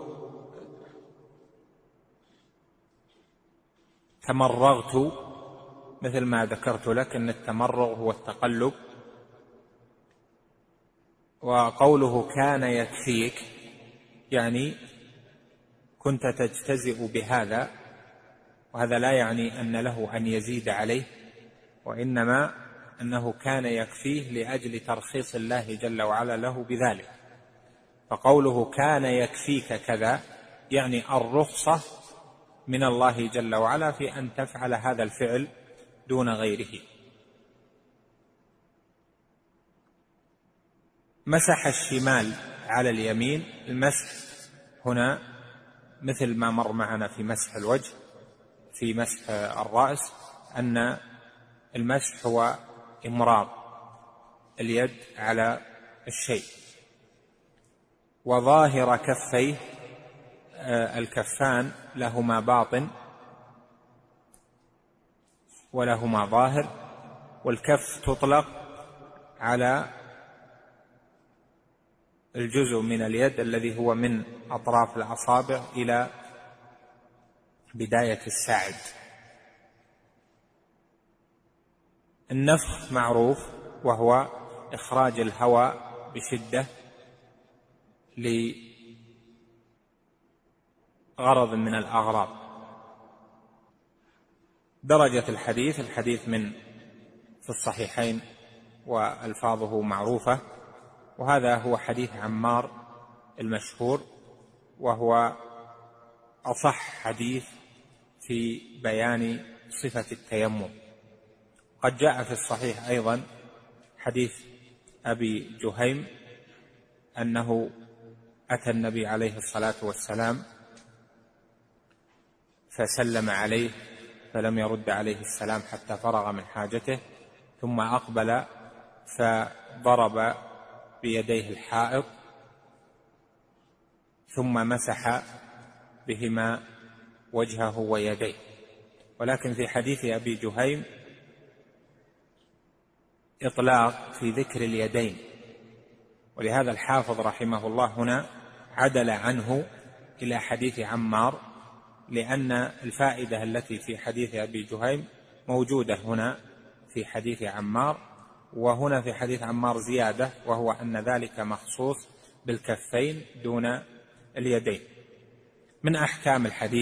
تمرغت، مثل ما ذكرت لك أن التمرغ هو التقلب، وقوله كان يكفيك يعني كنت تجتزئ بهذا، وهذا لا يعني أن له أن يزيد عليه، وإنما أنه كان يكفيه لأجل ترخيص الله جل وعلا له بذلك. فقوله كان يكفيك كذا يعني الرخصة من الله جل وعلا في أن تفعل هذا الفعل دون غيره. مسح الشمال على اليمين. المسح هنا مثل ما مر معنا في مسح الوجه، في مسح الرأس، أن المسح هو إمرار اليد على الشيء. وظاهر كفيه، الكفان لهما باطن ولهما ظاهر، والكف تطلق على الجزء من اليد الذي هو من أطراف الأصابع إلى بداية الساعد. النفخ معروف، وهو إخراج الهواء بشدة لغرض من الأغراض. درجة الحديث من في الصحيحين وألفاظه معروفة، وهذا هو حديث عمار المشهور، وهو أصح حديث في بيان صفة التيمم. قد جاء في الصحيح أيضا حديث أبي جهيم أنه أتى النبي عليه الصلاة والسلام فسلم عليه فلم يرد عليه السلام حتى فرغ من حاجته، ثم أقبل فضرب بيديه الحائط ثم مسح بهما وجهه ويديه. ولكن في حديث أبي جهيم إطلاق في ذكر اليدين، ولهذا الحافظ رحمه الله هنا عدل عنه إلى حديث عمار، لأن الفائدة التي في حديث أبي جهيم موجودة هنا في حديث عمار، وهنا في حديث عمار زيادة، وهو أن ذلك مخصوص بالكفين دون اليدين. من أحكام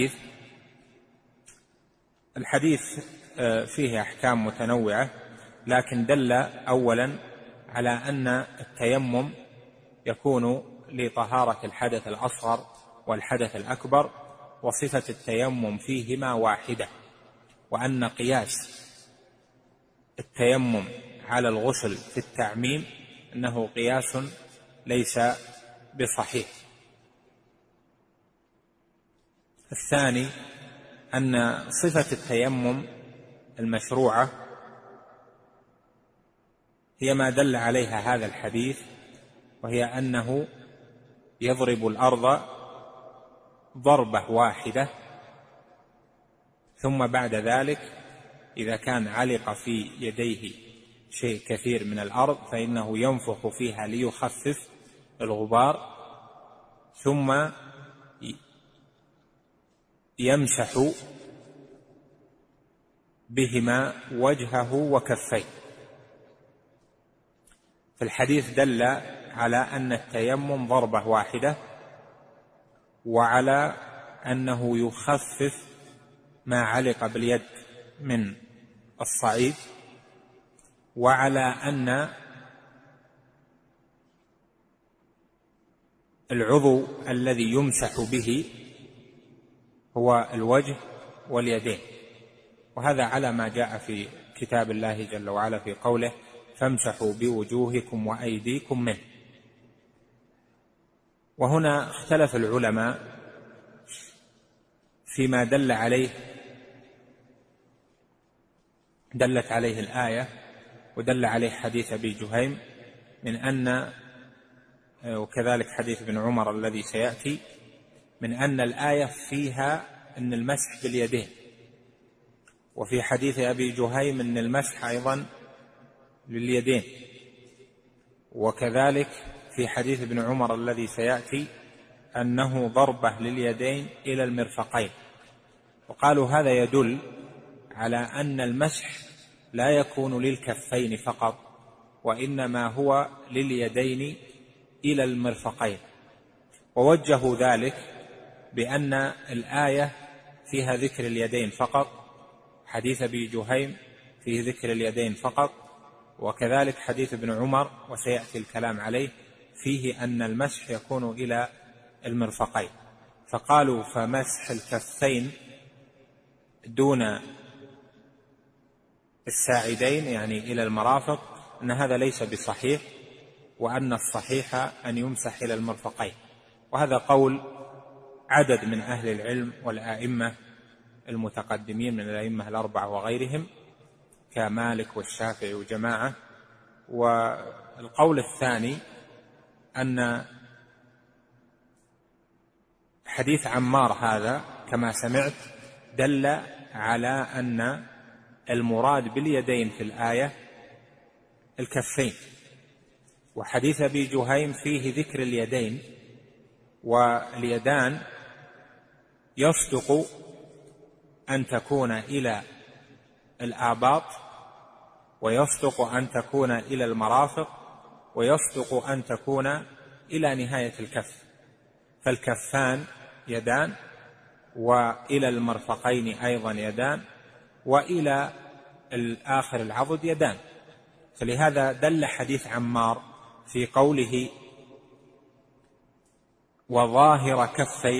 الحديث فيه أحكام متنوعة، لكن دل أولا على أن التيمم يكون لطهارة الحدث الأصغر والحدث الأكبر، وصفة التيمم فيهما واحدة، وأن قياس التيمم على الغسل في التعميم أنه قياس ليس بصحيح. الثاني أن صفة التيمم المشروعة هي ما دل عليها هذا الحديث، وهي أنه يضرب الأرض ضربة واحدة، ثم بعد ذلك إذا كان علق في يديه شيء كثير من الأرض فإنه ينفخ فيها ليخفف الغبار، ثم يمسح بهما وجهه وكفيه. في الحديث دل على أن التيمم ضربة واحدة، وعلى أنه يخفف ما علق باليد من الصعيد، وعلى أن العضو الذي يمسح به هو الوجه واليدين، وهذا على ما جاء في كتاب الله جل وعلا في قوله فامسحوا بوجوهكم وأيديكم منه. وهنا اختلف العلماء فيما دلت عليه الآية ودل عليه حديث أبي جهيم، من أن وكذلك حديث ابن عمر الذي سيأتي، من أن الآية فيها أن المسح باليدين، وفي حديث أبي جهيم أن المسح أيضا لليدين، وكذلك في حديث ابن عمر الذي سيأتي أنه ضربة لليدين إلى المرفقين. وقالوا هذا يدل على أن المسح لا يكون للكفين فقط، وإنما هو لليدين إلى المرفقين، ووجهوا ذلك بأن الآية فيها ذكر اليدين فقط، حديث أبي جهيم فيه ذكر اليدين فقط، وكذلك حديث ابن عمر وسيأتي الكلام عليه فيه أن المسح يكون إلى المرفقين، فقالوا فمسح الكفين دون الساعدين يعني إلى المرافق أن هذا ليس بصحيح، وأن الصحيح أن يمسح إلى المرفقين. وهذا قول عدد من أهل العلم والآئمة المتقدمين من الأئمة الأربعة وغيرهم كمالك والشافعي وجماعة. والقول الثاني أن حديث عمار هذا كما سمعت دل على أن المراد باليدين في الآية الكفين، وحديث أبي جهيم فيه ذكر اليدين، واليدان يصدق أن تكون إلى الآباط، ويصدق أن تكون إلى المرافق، ويصدق أن تكون إلى نهاية الكف، فالكفان يدان، وإلى المرفقين أيضا يدان، وإلى الآخر العضد يدان. فلهذا دل حديث عمار في قوله وظاهر كفيه،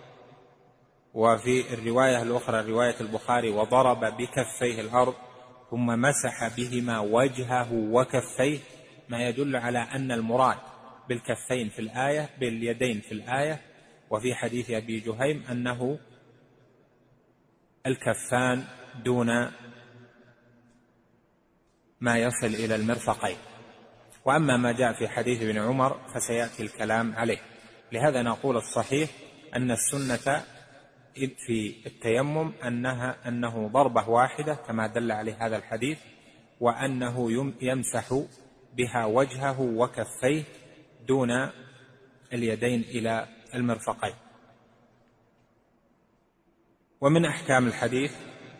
وفي الرواية الأخرى رواية البخاري وضرب بكفيه الأرض ثم مسح بهما وجهه وكفيه، ما يدل على أن المراد بالكفين في الآية باليدين في الآية، وفي حديث أبي جهيم أنه الكفان دون ما يصل إلى المرفقين. وأما ما جاء في حديث ابن عمر فسيأتي الكلام عليه. لهذا نقول الصحيح أن السنة في التيمم أنه ضربة واحدة كما دل عليه هذا الحديث، وأنه يمسح بها وجهه وكفيه دون اليدين إلى المرفقين. ومن أحكام الحديث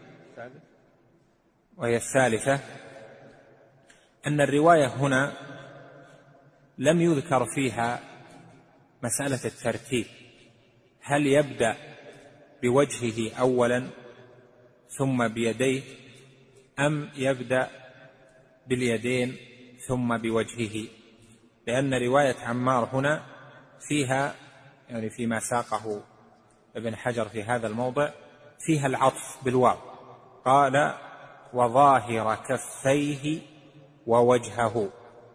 وهي الثالثة أن الرواية هنا لم يذكر فيها مسألة الترتيب، هل يبدأ بوجهه أولا ثم بيديه، أم يبدأ باليدين ثم بوجهه؟ لأن رواية عمار هنا فيها يعني فيما ساقه ابن حجر في هذا الموضع فيها العطف بالواو، قال وظاهر كفيه ووجهه،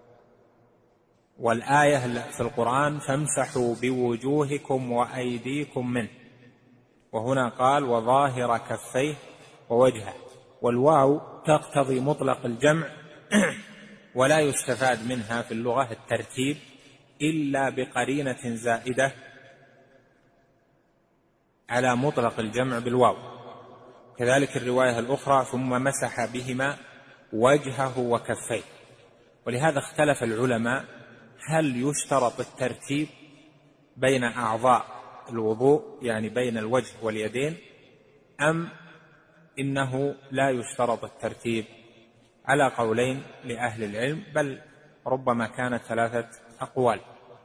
والآية في القرآن فامسحوا بوجوهكم وأيديكم منه، وهنا قال وظاهر كفيه ووجهه، والواو تقتضي مطلق الجمع ولا يستفاد منها في اللغة الترتيب إلا بقرينة زائدة على مطلق الجمع بالواو. كذلك الرواية الأخرى ثم مسح بهما وجهه وكفيه. ولهذا اختلف العلماء هل يشترط الترتيب بين أعضاء الوضوء يعني بين الوجه واليدين، أم إنه لا يشترط الترتيب؟ على قولين لأهل العلم، بل ربما كانت 3 أقوال.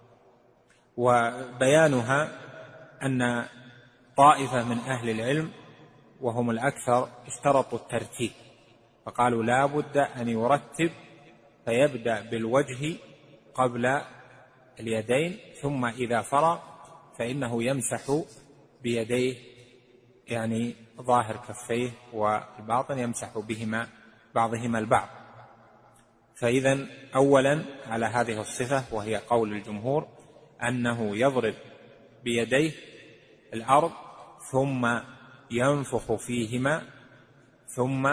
وبيانها أن طائفة من أهل العلم وهم الأكثر اشترطوا الترتيب، فقالوا لا بد أن يرتب، فيبدأ بالوجه قبل اليدين، ثم إذا فرغ فإنه يمسح بيديه يعني ظاهر كفيه والباطن يمسح بهما بعضهما البعض. فإذا أولا على هذه الصفة وهي قول الجمهور أنه يضرب بيديه الأرض ثم ينفخ فيهما ثم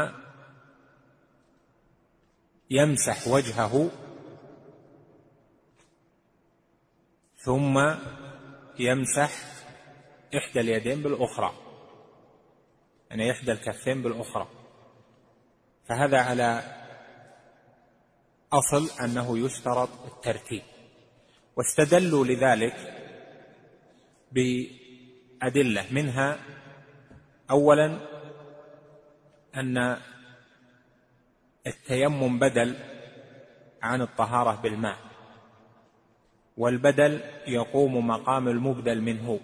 يمسح وجهه ثم يمسح إحدى اليدين بالأخرى، يعني إحدى الكفين بالأخرى. فهذا على أصل أنه يشترط الترتيب. واستدلوا لذلك بأدلة، منها أولا أن التيمم بدل عن الطهارة بالماء، والبدل يقوم مقام المبدل منه.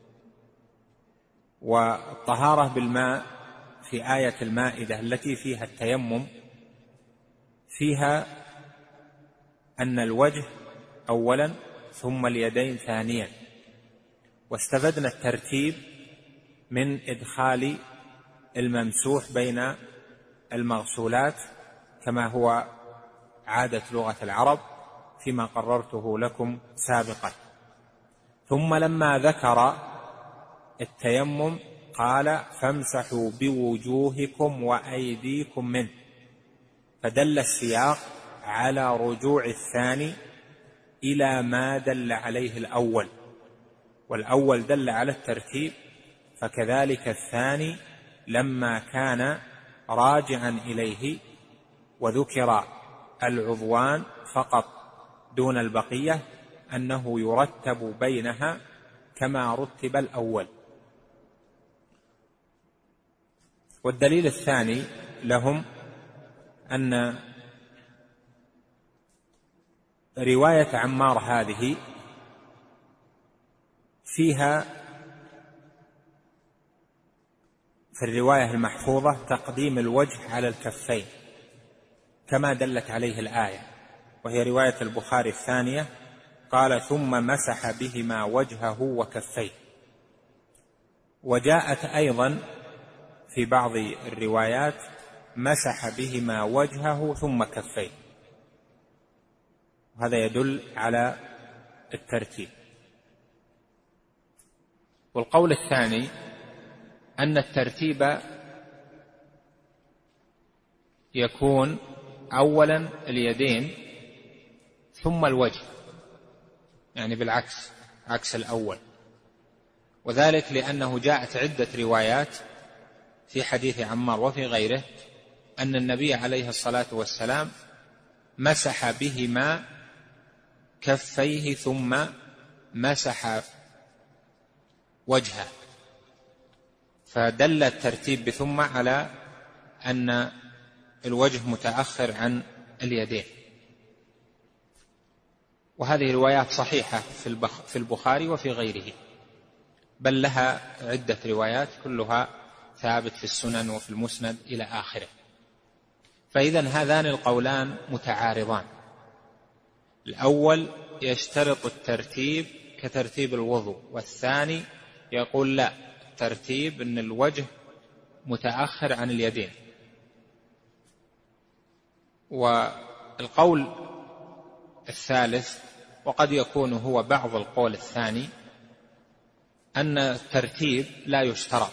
والطهارة بالماء في آية المائدة التي فيها التيمم فيها أن الوجه أولا ثم اليدين ثانيا، واستفدنا الترتيب من إدخال الممسوح بين المغسولات كما هو عادة لغة العرب فيما قررته لكم سابقا. ثم لما ذكر التيمم قال فامسحوا بوجوهكم وأيديكم منه، فدل السياق على رجوع الثاني إلى ما دل عليه الأول، والأول دل على الترتيب، فكذلك الثاني لما كان راجعا إليه وذكر العضوان فقط دون البقية أنه يرتب بينها كما رتب الأول. والدليل الثاني لهم أن رواية عمار هذه فيها في الرواية المحفوظة تقديم الوجه على الكفين كما دلت عليه الآية، وهي رواية البخاري الثانية قال ثم مسح بهما وجهه وكفيه. وجاءت أيضا في بعض الروايات مسح بهما وجهه ثم كفيه، وهذا يدل على الترتيب. والقول الثاني أن الترتيب يكون أولا اليدين ثم الوجه، يعني بالعكس، عكس الأول، وذلك لأنه جاءت عدة روايات في حديث عمار وفي غيره أن النبي عليه الصلاة والسلام مسح بهما كفيه ثم مسح وجهه، فدل الترتيب بثم على أن الوجه متأخر عن اليدين. وهذه روايات صحيحة في البخاري وفي غيره، بل لها عدة روايات كلها ثابت في السنن وفي المسند إلى آخره. فإذن هذان القولان متعارضان. الأول يشترط الترتيب كترتيب الوضوء، والثاني يقول لا، الترتيب أن الوجه متأخر عن اليدين. والقول الثالث، وقد يكون هو بعض القول الثاني، أن الترتيب لا يشترط،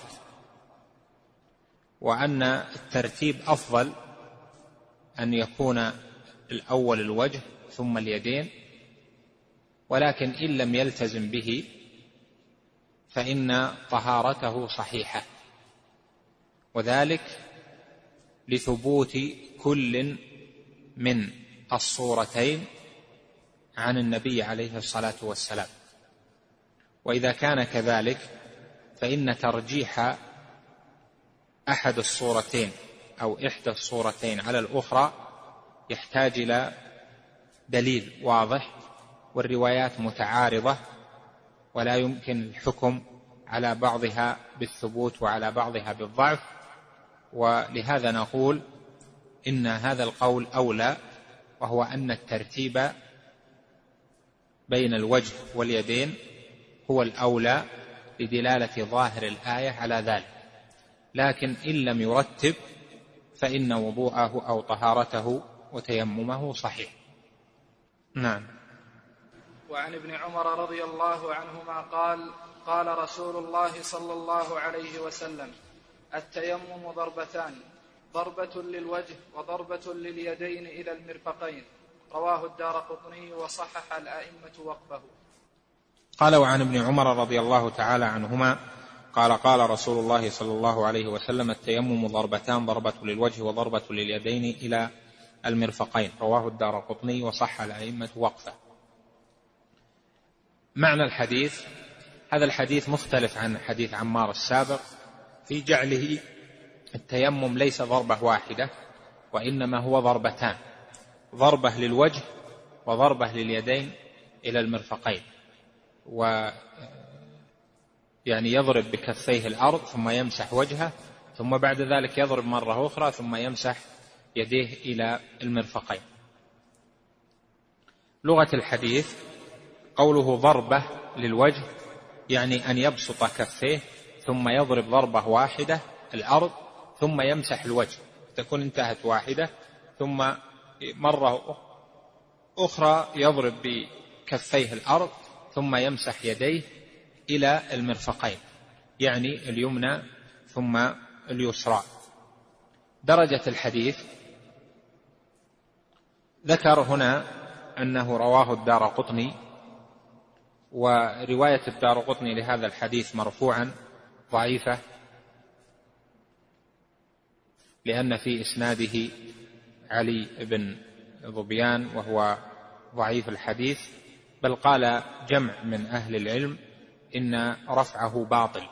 وأن الترتيب أفضل أن يكون الأول الوجه ثم اليدين، ولكن إن لم يلتزم به فإن طهارته صحيحة، وذلك لثبوت كل من الصورتين عن النبي عليه الصلاة والسلام. وإذا كان كذلك فإن ترجيح أحد الصورتين أو إحدى الصورتين على الأخرى يحتاج إلى دليل واضح، والروايات متعارضة ولا يمكن الحكم على بعضها بالثبوت وعلى بعضها بالضعف. ولهذا نقول إن هذا القول أولى، وهو أن الترتيب بين الوجه واليدين هو الأولى لدلالة ظاهر الآية على ذلك، لكن إن لم يرتب فإن وضوءه أو طهارته وتيممه صحيح. نعم. وعن ابن عمر رضي الله عنهما قال قال رسول الله صلى الله عليه وسلم: التيمم ضربتان، ضربة للوجه وضربة لليدين إلى المرفقين. رواه الدارقطني وصحح الأئمة وقفه. قال وعن ابن عمر رضي الله تعالى عنهما قال قال رسول الله صلى الله عليه وسلم: التيمم ضربتان، ضربة للوجه وضربة لليدين إلى المرفقين. رواه الدارقطني وصحح الأئمة وقفه. معنى الحديث: هذا الحديث مختلف عن حديث عمار السابق في جعله التيمم ليس ضربة واحدة، وإنما هو ضربتان، ضربة للوجه وضربة لليدين إلى المرفقين، يعني يضرب بكفيه الأرض ثم يمسح وجهه، ثم بعد ذلك يضرب مرة أخرى ثم يمسح يديه إلى المرفقين. لغة الحديث قوله ضربة للوجه يعني أن يبسط كفيه ثم يضرب ضربة واحدة الأرض ثم يمسح الوجه، تكون انتهت واحدة، ثم مرة أخرى يضرب بكفيه الأرض ثم يمسح يديه إلى المرفقين، يعني اليمنى ثم اليسرى. درجة الحديث ذكر هنا أنه رواه الدارقطني، ورواية الدارقطني لهذا الحديث مرفوعا ضعيفة، لأن في إسناده علي بن ظبيان وهو ضعيف الحديث، بل قال جمع من أهل العلم إن رفعه باطل،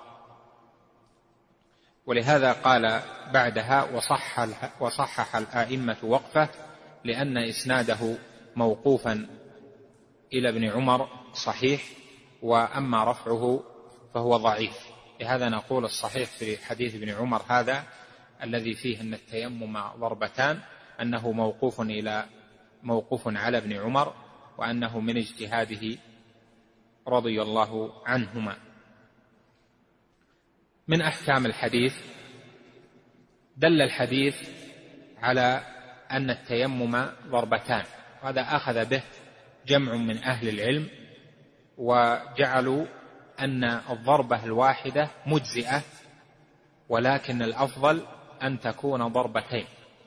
ولهذا قال بعدها وصحح الآئمة وقفه، لأن إسناده موقوفا إلى ابن عمر صحيح، وأما رفعه فهو ضعيف. لهذا نقول الصحيح في حديث ابن عمر هذا الذي فيه أن التيمم ضربتان أنه موقوف على ابن عمر، وأنه من اجتهاده رضي الله عنهما. من أحكام الحديث دل الحديث على أن التيمم ضربتان، وهذا أخذ به جمع من أهل العلم، وجعلوا أن الضربة الواحدة مجزئة، ولكن الأفضل أن تكون ضربتين.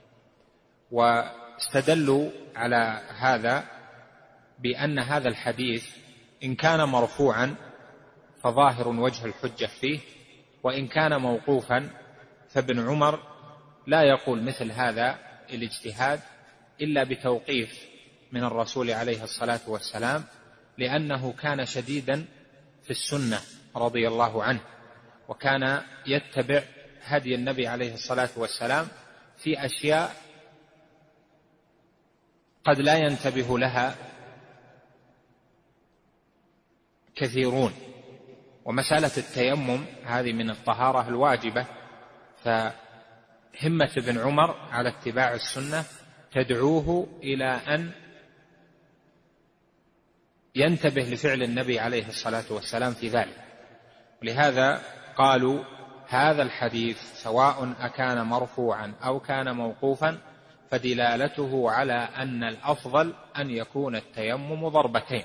واستدلوا على هذا بأن هذا الحديث إن كان مرفوعا فظاهر وجه الحجة فيه، وإن كان موقوفا فابن عمر لا يقول مثل هذا الاجتهاد إلا بتوقيف من الرسول عليه الصلاة والسلام، لأنه كان شديدا في السنة رضي الله عنه، وكان يتبع هدي النبي عليه الصلاة والسلام في أشياء قد لا ينتبه لها كثيرون. ومسألة التيمم هذه من الطهارة الواجبة، فهمة ابن عمر على اتباع السنة تدعوه إلى أن ينتبه لفعل النبي عليه الصلاة والسلام في ذلك. ولهذا قالوا هذا الحديث سواء أكان مرفوعا أو كان موقوفا فدلالته على أن الأفضل أن يكون التيمم ضربتين،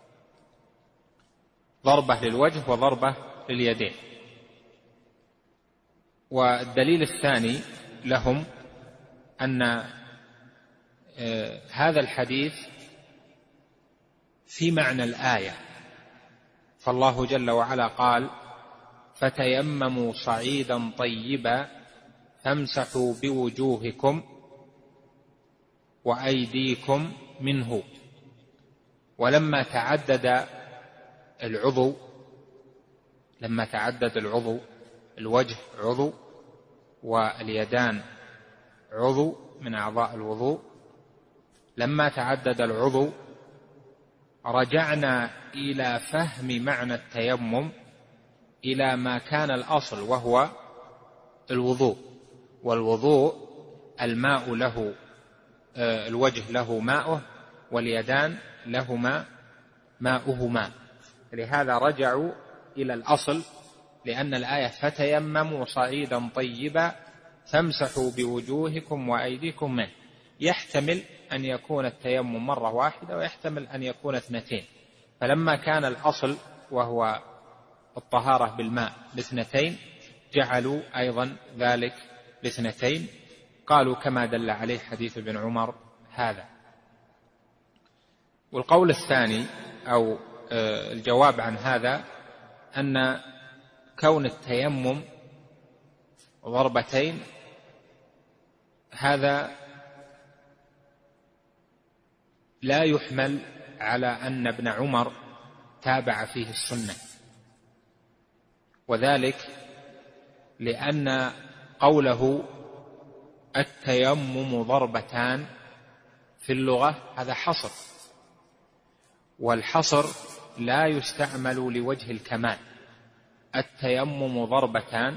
ضربة للوجه وضربة لليدين. والدليل الثاني لهم أن هذا الحديث في معنى الآية، فالله جل وعلا قال فتيمموا صعيدا طيبا فامسحوا بوجوهكم وأيديكم منه. ولما تعدد العضو الوجه عضو واليدان عضو من أعضاء الوضوء، لما تعدد العضو رجعنا إلى فهم معنى التيمم إلى ما كان الأصل، وهو الوضوء. والوضوء الماء له الوجه له ماؤه، واليدان لهما ماؤهما، لهذا رجعوا إلى الأصل، لأن الآية فتيمموا صعيدا طيبا فامسحوا بوجوهكم وأيديكم منه، يحتمل أن يكون التيمم مرة واحدة ويحتمل أن يكون اثنتين. فلما كان الأصل وهو الطهارة بالماء باثنتين جعلوا أيضا ذلك باثنتين، قالوا كما دل عليه حديث ابن عمر هذا. والقول الثاني أو الجواب عن هذا أن كون التيمم ضربتين هذا لا يحمل على أن ابن عمر تابع فيه السنة، وذلك لأن قوله التيمم ضربتان في اللغة هذا حصر، والحصر لا يستعمل لوجه الكمال. التيمم ضربتان،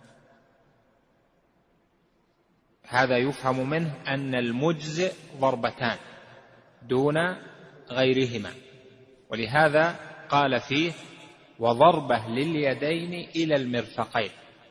هذا يفهم منه أن المجزئ ضربتان دون غيرهما، ولهذا قال فيه وضربة لليدين إلى المرفقين،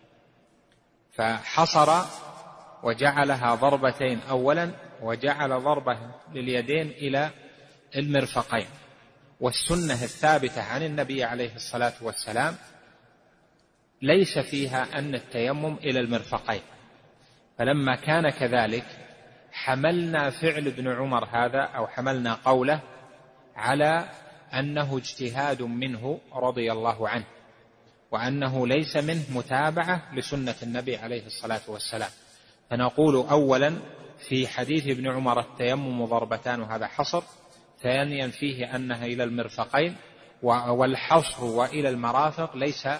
فحصر وجعلها ضربتين أولا، وجعل ضربة لليدين إلى المرفقين. والسنة الثابتة عن النبي عليه الصلاة والسلام ليس فيها أن التيمم إلى المرفقين، فلما كان كذلك حملنا فعل ابن عمر هذا، أو حملنا قوله، على أنه اجتهاد منه رضي الله عنه، وأنه ليس منه متابعة لسنة النبي عليه الصلاة والسلام. فنقول أولا في حديث ابن عمر التيمم ضربتان، وهذا حصر. ثانيا فيه أنها إلى المرفقين، والحصر وإلى المرافق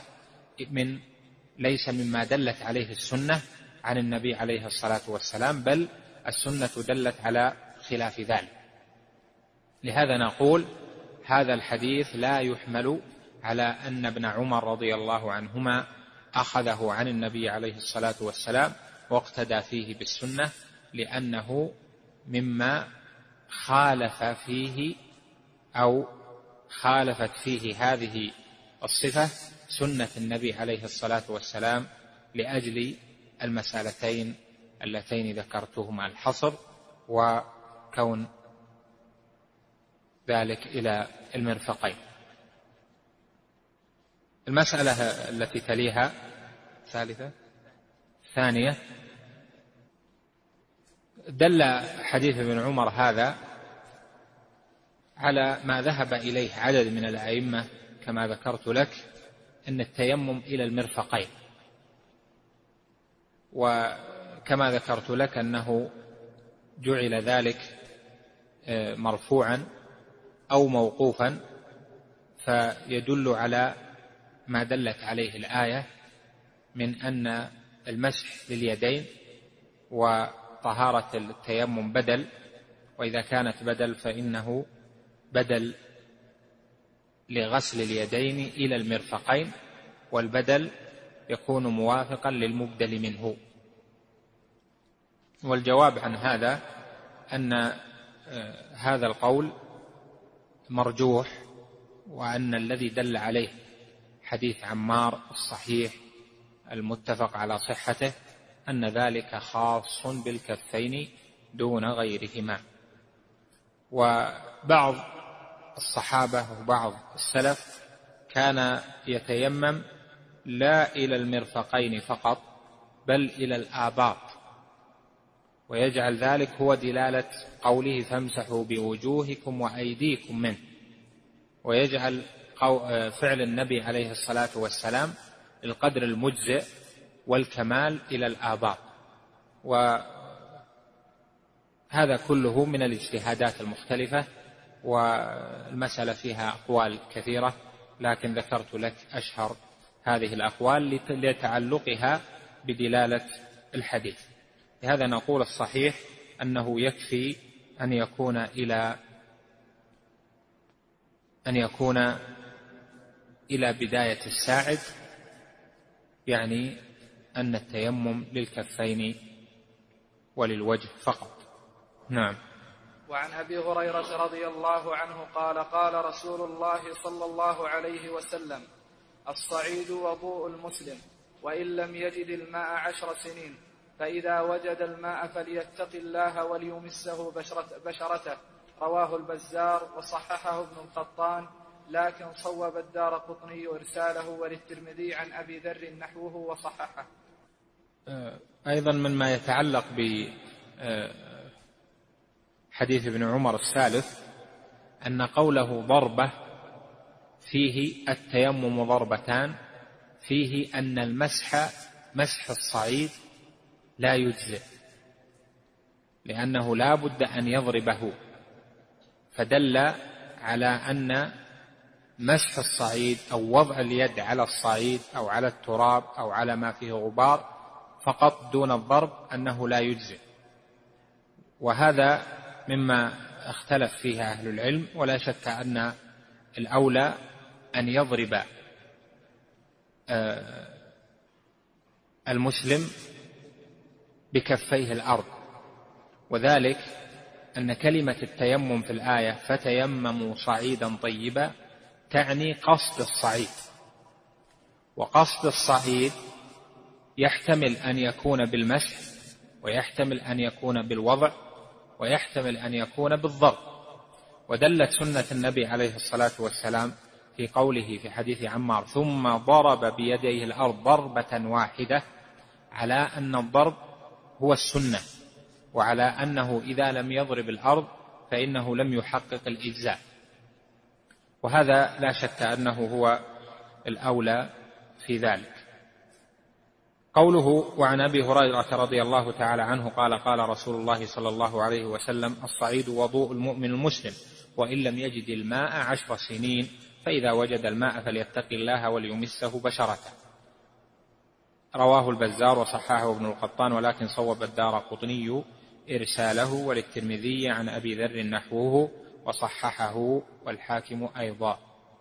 ليس مما دلت عليه السنة عن النبي عليه الصلاة والسلام، بل السنة دلت على خلاف ذلك. لهذا نقول هذا الحديث لا يحمل على أن ابن عمر رضي الله عنهما أخذه عن النبي عليه الصلاة والسلام واقتدى فيه بالسنة، لأنه مما خالف فيه أو خالفت فيه هذه الصفة سنة النبي عليه الصلاة والسلام، لأجل المسألتين اللتين ذكرتهما، الحصر وكون ذلك إلى المرفقين. المسألة التي تليها ثانية، دل حديث ابن عمر هذا على ما ذهب إليه عدد من الأئمة كما ذكرت لك، أن التيمم إلى المرفقين، وكما ذكرت لك أنه جعل ذلك مرفوعا أو موقوفا، فيدل على ما دلت عليه الآية من أن المسح لليدين وطهارة التيمم بدل، وإذا كانت بدل فإنه بدل لغسل اليدين إلى المرفقين، والبدل يكون موافقا للمبدل منه. والجواب عن هذا أن هذا القول مرجوح، وأن الذي دل عليه حديث عمار الصحيح المتفق على صحته أن ذلك خاص بالكفين دون غيرهما. وبعض الصحابة وبعض السلف كان يتيمم لا إلى المرفقين فقط، بل إلى الآباط، ويجعل ذلك هو دلالة قوله فامسحوا بوجوهكم وأيديكم منه، ويجعل فعل النبي عليه الصلاة والسلام القدر المجزئ والكمال إلى الآباط. وهذا كله من الاجتهادات المختلفة، والمسألة فيها أقوال كثيرة، لكن ذكرت لك أشهر هذه الأقوال لتعلقها بدلالة الحديث. لهذا نقول الصحيح أنه يكفي أن يكون إلى بداية الساعد، يعني أن التيمم للكفين وللوجه فقط. نعم. وعن أبي هريرة رضي الله عنه قال قال رسول الله صلى الله عليه وسلم الصعيد وضوء المسلم، وإن لم يجد الماء 10 سنين، فإذا وجد الماء فليتق الله وليمسه بشرته. رواه البزار وصححه ابن القطان، لكن صوب الدارقطني إرساله، وللترمذي عن أبي ذر نحوه وصححه. أيضا مما يتعلق بحديث ابن عمر الثالث أن قوله ضربة فيه التيمم ضربتان، فيه أن مسح الصعيد لا يجزئ، لأنه لا بد أن يضربه، فدل على أن مسح الصعيد أو وضع اليد على الصعيد أو على التراب أو على ما فيه غبار فقط دون الضرب أنه لا يجزئ. وهذا مما اختلف فيها أهل العلم، ولا شك أن الأولى أن يضرب المسلم بكفيه الأرض، وذلك أن كلمة التيمم في الآية فتيمموا صعيدا طيبا تعني قصد الصعيد، وقصد الصعيد يحتمل أن يكون بالمسح، ويحتمل أن يكون بالوضع، ويحتمل أن يكون بالضرب. ودلت سنة النبي عليه الصلاة والسلام في قوله في حديث عمار ثم ضرب بيديه الأرض ضربة واحدة على أن الضرب هو السنة، وعلى أنه إذا لم يضرب الأرض فإنه لم يحقق الإجزاء، وهذا لا شك أنه هو الأولى في ذلك. قوله وعن أبي هريرة رضي الله تعالى عنه قال قال رسول الله صلى الله عليه وسلم الصعيد وضوء المؤمن المسلم وإن لم يجد الماء 10 سنين، فإذا وجد الماء فليتق الله وليمسه بشرته. رواه البزار وصححه ابن القطان، ولكن صوب الدارقطني إرساله، وللترمذي عن أبي ذر نحوه وصححه، والحاكم أيضا.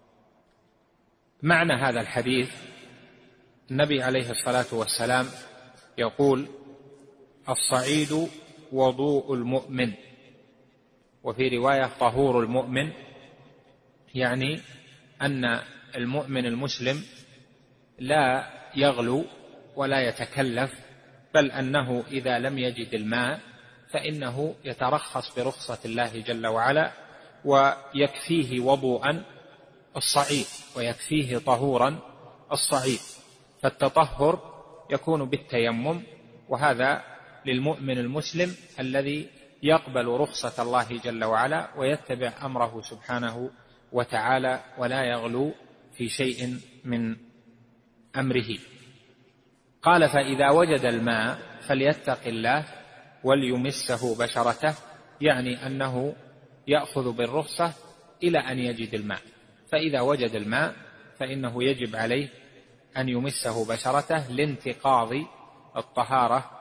معنى هذا الحديث النبي عليه الصلاة والسلام يقول الصعيد وضوء المؤمن، وفي رواية طهور المؤمن، يعني أن المؤمن المسلم لا يغلو ولا يتكلف، بل أنه إذا لم يجد الماء فإنه يترخص برخصة الله جل وعلا، ويكفيه وضوءا الصعيد، ويكفيه طهورا الصعيد، فالتطهر يكون بالتيمم، وهذا للمؤمن المسلم الذي يقبل رخصة الله جل وعلا ويتبع أمره سبحانه وتعالى ولا يغلو في شيء من أمره. قال فإذا وجد الماء فليتق الله وليمسه بشرته، يعني أنه يأخذ بالرخصة إلى أن يجد الماء، فإذا وجد الماء فإنه يجب عليه أن يمسه بشرته لانتقاض الطهارة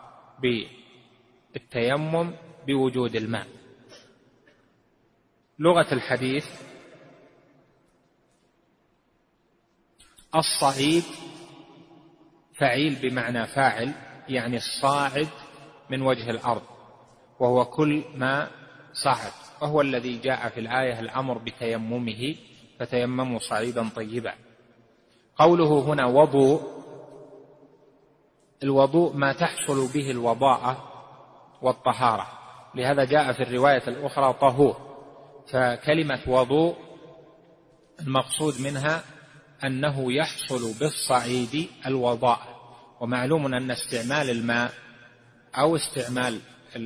بالتيمم بوجود الماء. لغة الحديث الصعيد فعيل بمعنى فاعل، يعني الصاعد من وجه الأرض، وهو كل ما صعد، وهو الذي جاء في الآية الأمر بتيممه فتيمموا صعيدا طيبا. قوله هنا وضوء، الوضوء ما تحصل به الوضاءة والطهارة، لهذا جاء في الرواية الأخرى طهور، فكلمة وضوء المقصود منها أنه يحصل بالصعيد الوضاء. ومعلوم أن استعمال الماء أو استعمال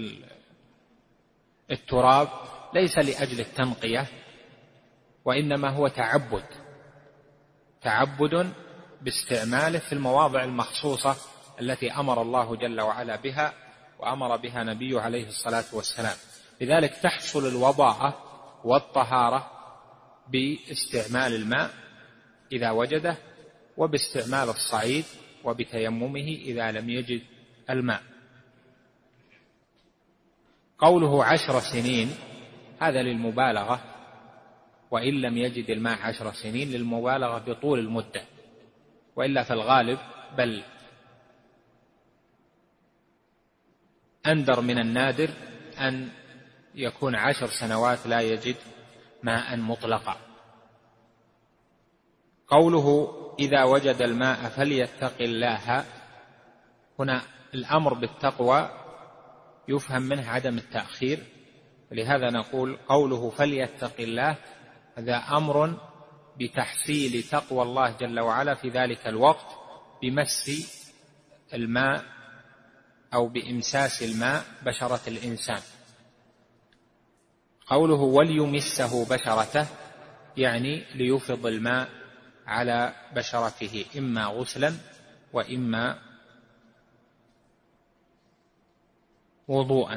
التراب ليس لأجل التنقية، وإنما هو تعبد باستعماله في المواضع المخصوصة التي أمر الله جل وعلا بها، وأمر بها نبيه عليه الصلاة والسلام. لذلك تحصل الوضاءة والطهارة باستعمال الماء إذا وجده، وباستعمال الصعيد، وبتيممه إذا لم يجد الماء. قوله 10 سنين هذا للمبالغة، وإن لم يجد الماء 10 سنين للمبالغة بطول المدة، وإلا فالغالب بل أندر من النادر أن يكون 10 سنوات لا يجد ماء مطلقا. قوله إذا وجد الماء فليتق الله، هنا الأمر بالتقوى يفهم منه عدم التأخير، لهذا نقول قوله فليتق الله هذا أمر بتحصيل تقوى الله جل وعلا في ذلك الوقت بمس الماء أو بإمساس الماء بشرة الإنسان. قوله وليمسه بشرته يعني ليفض الماء على بشرته إما غسلا وإما وضوءا.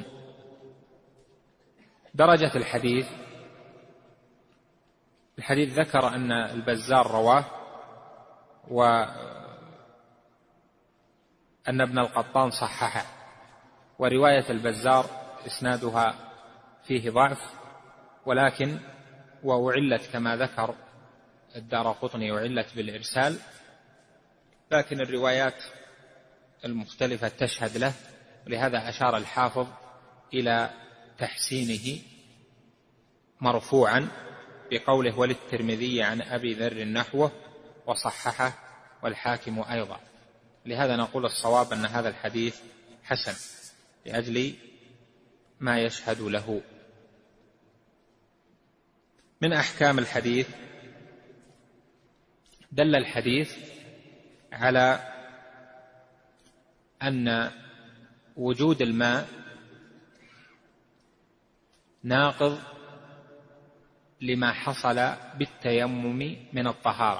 درجة الحديث ذكر أن البزار رواه، وأن ابن القطان صححه، ورواية البزار إسنادها فيه ضعف، ولكن وأعلت كما ذكر الدارقطني وعلت بالإرسال، لكن الروايات المختلفة تشهد له، ولهذا أشار الحافظ إلى تحسينه مرفوعا بقوله وللترمذي عن أبي ذر نحوه وصححه والحاكم أيضا. لهذا نقول الصواب أن هذا الحديث حسن لأجل ما يشهد له. من أحكام الحديث: دل الحديث على أن وجود الماء ناقض لما حصل بالتيمم من الطهارة،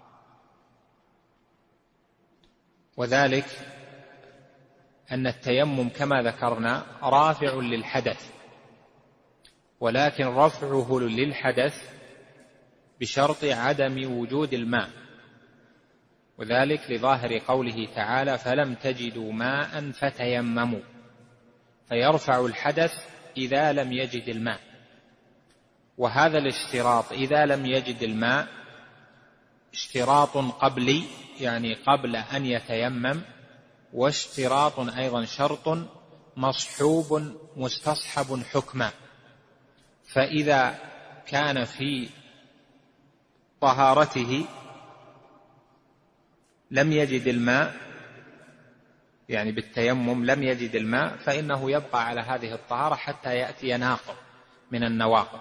وذلك أن التيمم كما ذكرنا رافع للحدث، ولكن رفعه للحدث بشرط عدم وجود الماء، وذلك لظاهر قوله تعالى فلم تجدوا ماء فتيمموا، فيرفع الحدث إذا لم يجد الماء. وهذا الاشتراط إذا لم يجد الماء اشتراط قبلي، يعني قبل أن يتيمم، واشتراط أيضا شرط مصحوب مستصحب حكما. فإذا كان في طهارته لم يجد الماء، يعني بالتيمم لم يجد الماء، فإنه يبقى على هذه الطهارة حتى يأتي ناقض من النواقض.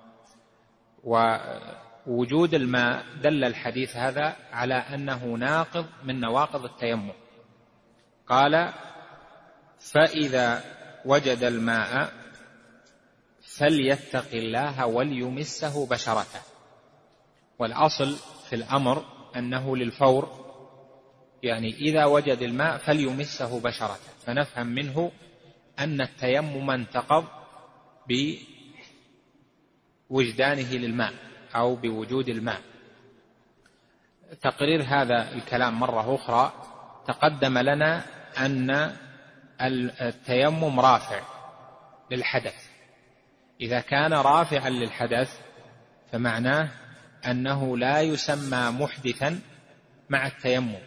ووجود الماء دل الحديث هذا على أنه ناقض من نواقض التيمم. قال فإذا وجد الماء فليتق الله وليمسه بشرته. والأصل في الأمر أنه للفور، يعني إذا وجد الماء فليمسه بشرته، فنفهم منه أن التيمم انتقض بوجدانه للماء أو بوجود الماء. تقرير هذا الكلام مرة أخرى: تقدم لنا أن التيمم رافع للحدث. إذا كان رافعا للحدث فمعناه أنه لا يسمى محدثا مع التيمم،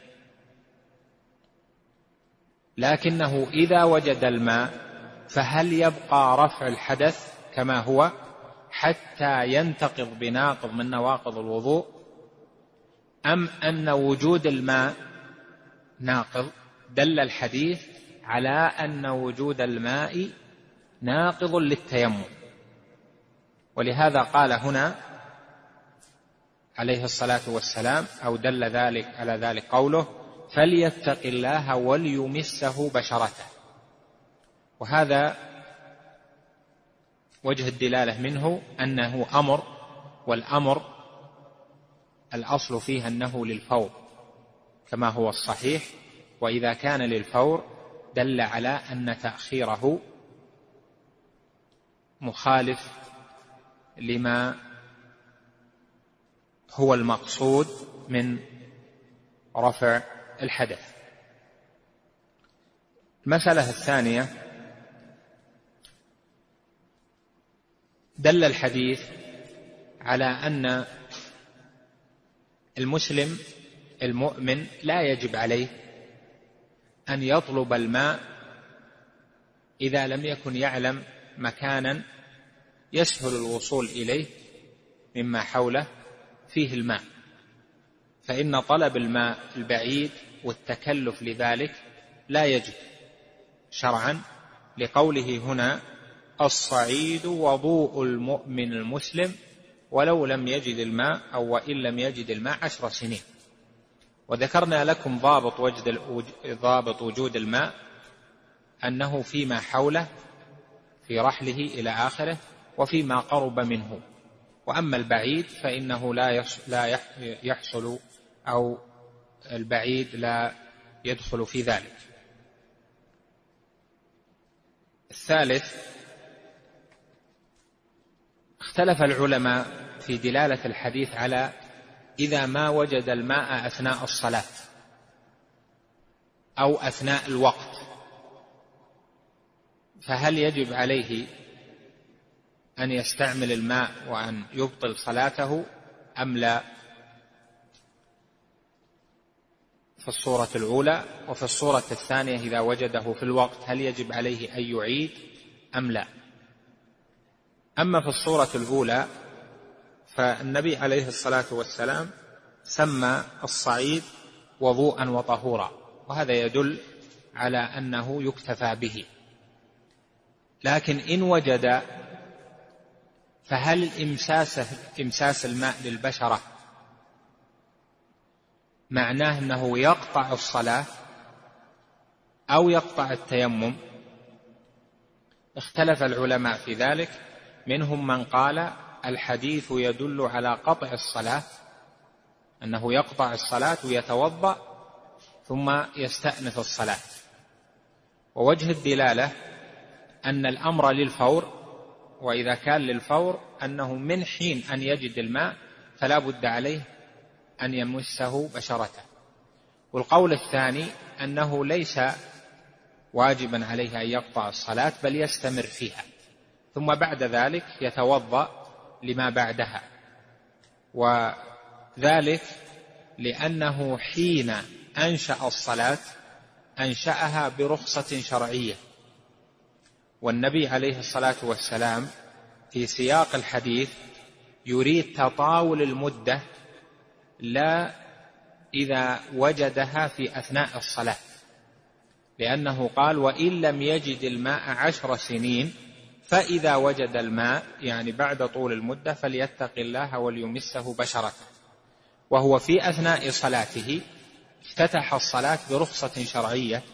لكنه إذا وجد الماء فهل يبقى رفع الحدث كما هو حتى ينتقض بناقض من نواقض الوضوء، أم أن وجود الماء ناقض؟ دل الحديث على أن وجود الماء ناقض للتيمم، ولهذا قال هنا عليه الصلاة والسلام، أو دل ذلك على ذلك قوله فليتق الله وليمسه بشرته. وهذا وجه الدلالة منه أنه أمر، والأمر الأصل فيه أنه للفور كما هو الصحيح، وإذا كان للفور دل على أن تأخيره مخالف لما هو المقصود من رفع الحدث. المسألة الثانية: دل الحديث على أن المسلم المؤمن لا يجب عليه أن يطلب الماء إذا لم يكن يعلم مكانا يسهل الوصول إليه مما حوله فيه الماء، فإن طلب الماء البعيد والتكلف لذلك لا يجب شرعا، لقوله هنا الصعيد وضوء المؤمن المسلم ولو لم يجد الماء أو وإن لم يجد الماء 10 سنين. وذكرنا لكم ضابط وجود الماء أنه فيما حوله في رحله إلى آخره وفيما قرب منه، وأما البعيد فإنه لا يحصل، أو البعيد لا يدخل في ذلك. الثالث: اختلف العلماء في دلالة الحديث على إذا ما وجد الماء أثناء الصلاة أو أثناء الوقت، فهل يجب عليه أن يستعمل الماء وأن يبطل صلاته أم لا؟ في الصورة الأولى. وفي الصورة الثانية إذا وجده في الوقت هل يجب عليه أن يعيد أم لا؟ أما في الصورة الأولى فالنبي عليه الصلاة والسلام سمى الصعيد وضوءا وطهورا، وهذا يدل على أنه يكتفى به. لكن إن وجد، فهل إمساس الماء للبشرة معناه أنه يقطع الصلاة أو يقطع التيمم؟ اختلف العلماء في ذلك، منهم من قال الحديث يدل على قطع الصلاة، أنه يقطع الصلاة ويتوضأ ثم يستأنف الصلاة، ووجه الدلالة أن الأمر للفور، وإذا كان للفور أنه من حين أن يجد الماء فلا بد عليه أن يمسه بشرته. والقول الثاني أنه ليس واجبا عليه أن يقطع الصلاة بل يستمر فيها، ثم بعد ذلك يتوضأ لما بعدها، وذلك لأنه حين أنشأ الصلاة أنشأها برخصة شرعية، والنبي عليه الصلاة والسلام في سياق الحديث يريد تطاول المدة لا إذا وجدها في أثناء الصلاة، لأنه قال وإن لم يجد الماء 10 سنين فإذا وجد الماء، يعني بعد طول المدة، فليتق الله وليمسه بشرته. وهو في أثناء صلاته افتتح الصلاة برخصة شرعية،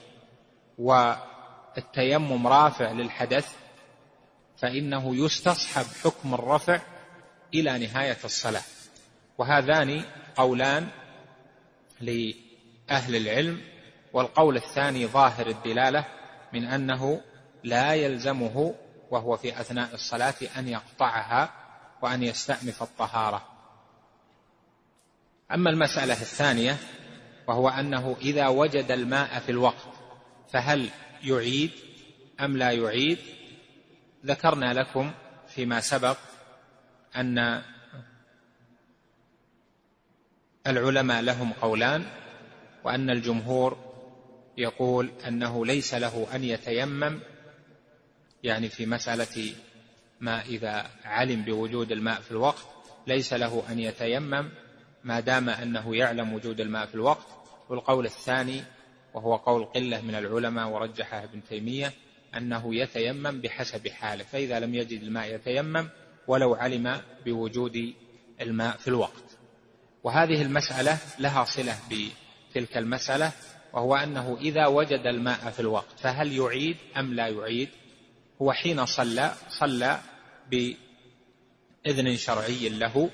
والتيمم رافع للحدث، فإنه يستصحب حكم الرفع إلى نهاية الصلاة. وهذان قولان لأهل العلم، والقول الثاني ظاهر الدلالة من أنه لا يلزمه وهو في أثناء الصلاة أن يقطعها وأن يستأنف الطهارة. أما المسألة الثانية وهو أنه إذا وجد الماء في الوقت فهل يعيد أم لا يعيد؟ ذكرنا لكم فيما سبق أن العلماء لهم قولان، وأن الجمهور يقول أنه ليس له أن يتيمم، يعني في مسألة ما إذا علم بوجود الماء في الوقت ليس له أن يتيمم ما دام أنه يعلم وجود الماء في الوقت. والقول الثاني وهو قول قلة من العلماء ورجحه ابن تيمية أنه يتيمم بحسب حاله، فإذا لم يجد الماء يتيمم ولو علم بوجود الماء في الوقت. وهذه المسألة لها صلة بتلك المسألة، وهو أنه إذا وجد الماء في الوقت فهل يعيد أم لا يعيد؟ هو حين صلى بإذن شرعي له،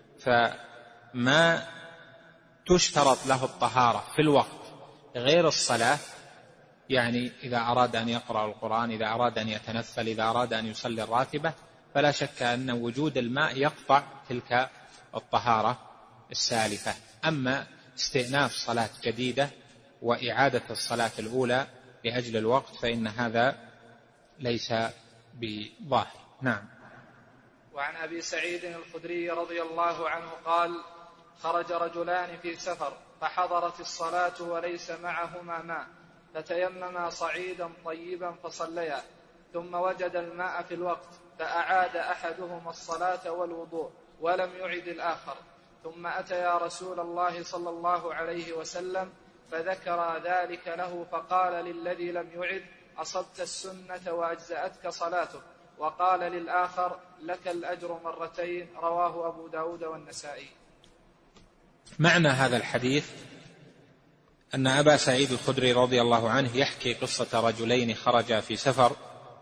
فما تشترط له الطهارة في الوقت غير الصلاة، يعني إذا أراد أن يقرأ القرآن، إذا أراد أن يتنفل، إذا أراد أن يصلي الراتبة، فلا شك أن وجود الماء يقطع تلك الطهارة السالفة. أما استئناف صلاة جديدة وإعادة الصلاة الأولى لأجل الوقت فإن هذا ليس بظاهر. نعم. وعن أبي سعيد الخدري رضي الله عنه قال: خرج رجلان في سفر فحضرت الصلاة وليس معهما ماء، فتيمما صعيدا طيبا فصليا، ثم وجد الماء في الوقت فأعاد أحدهما الصلاة والوضوء ولم يعد الآخر، ثم أتيا رسول الله صلى الله عليه وسلم فذكر ذلك له، فقال للذي لم يعد: أصبت السنة وأجزأتك صلاتك، وقال للآخر: لك الأجر مرتين. رواه أبو داود والنسائي. معنى هذا الحديث أن أبا سعيد الخدري رضي الله عنه يحكي قصة رجلين خرجا في سفر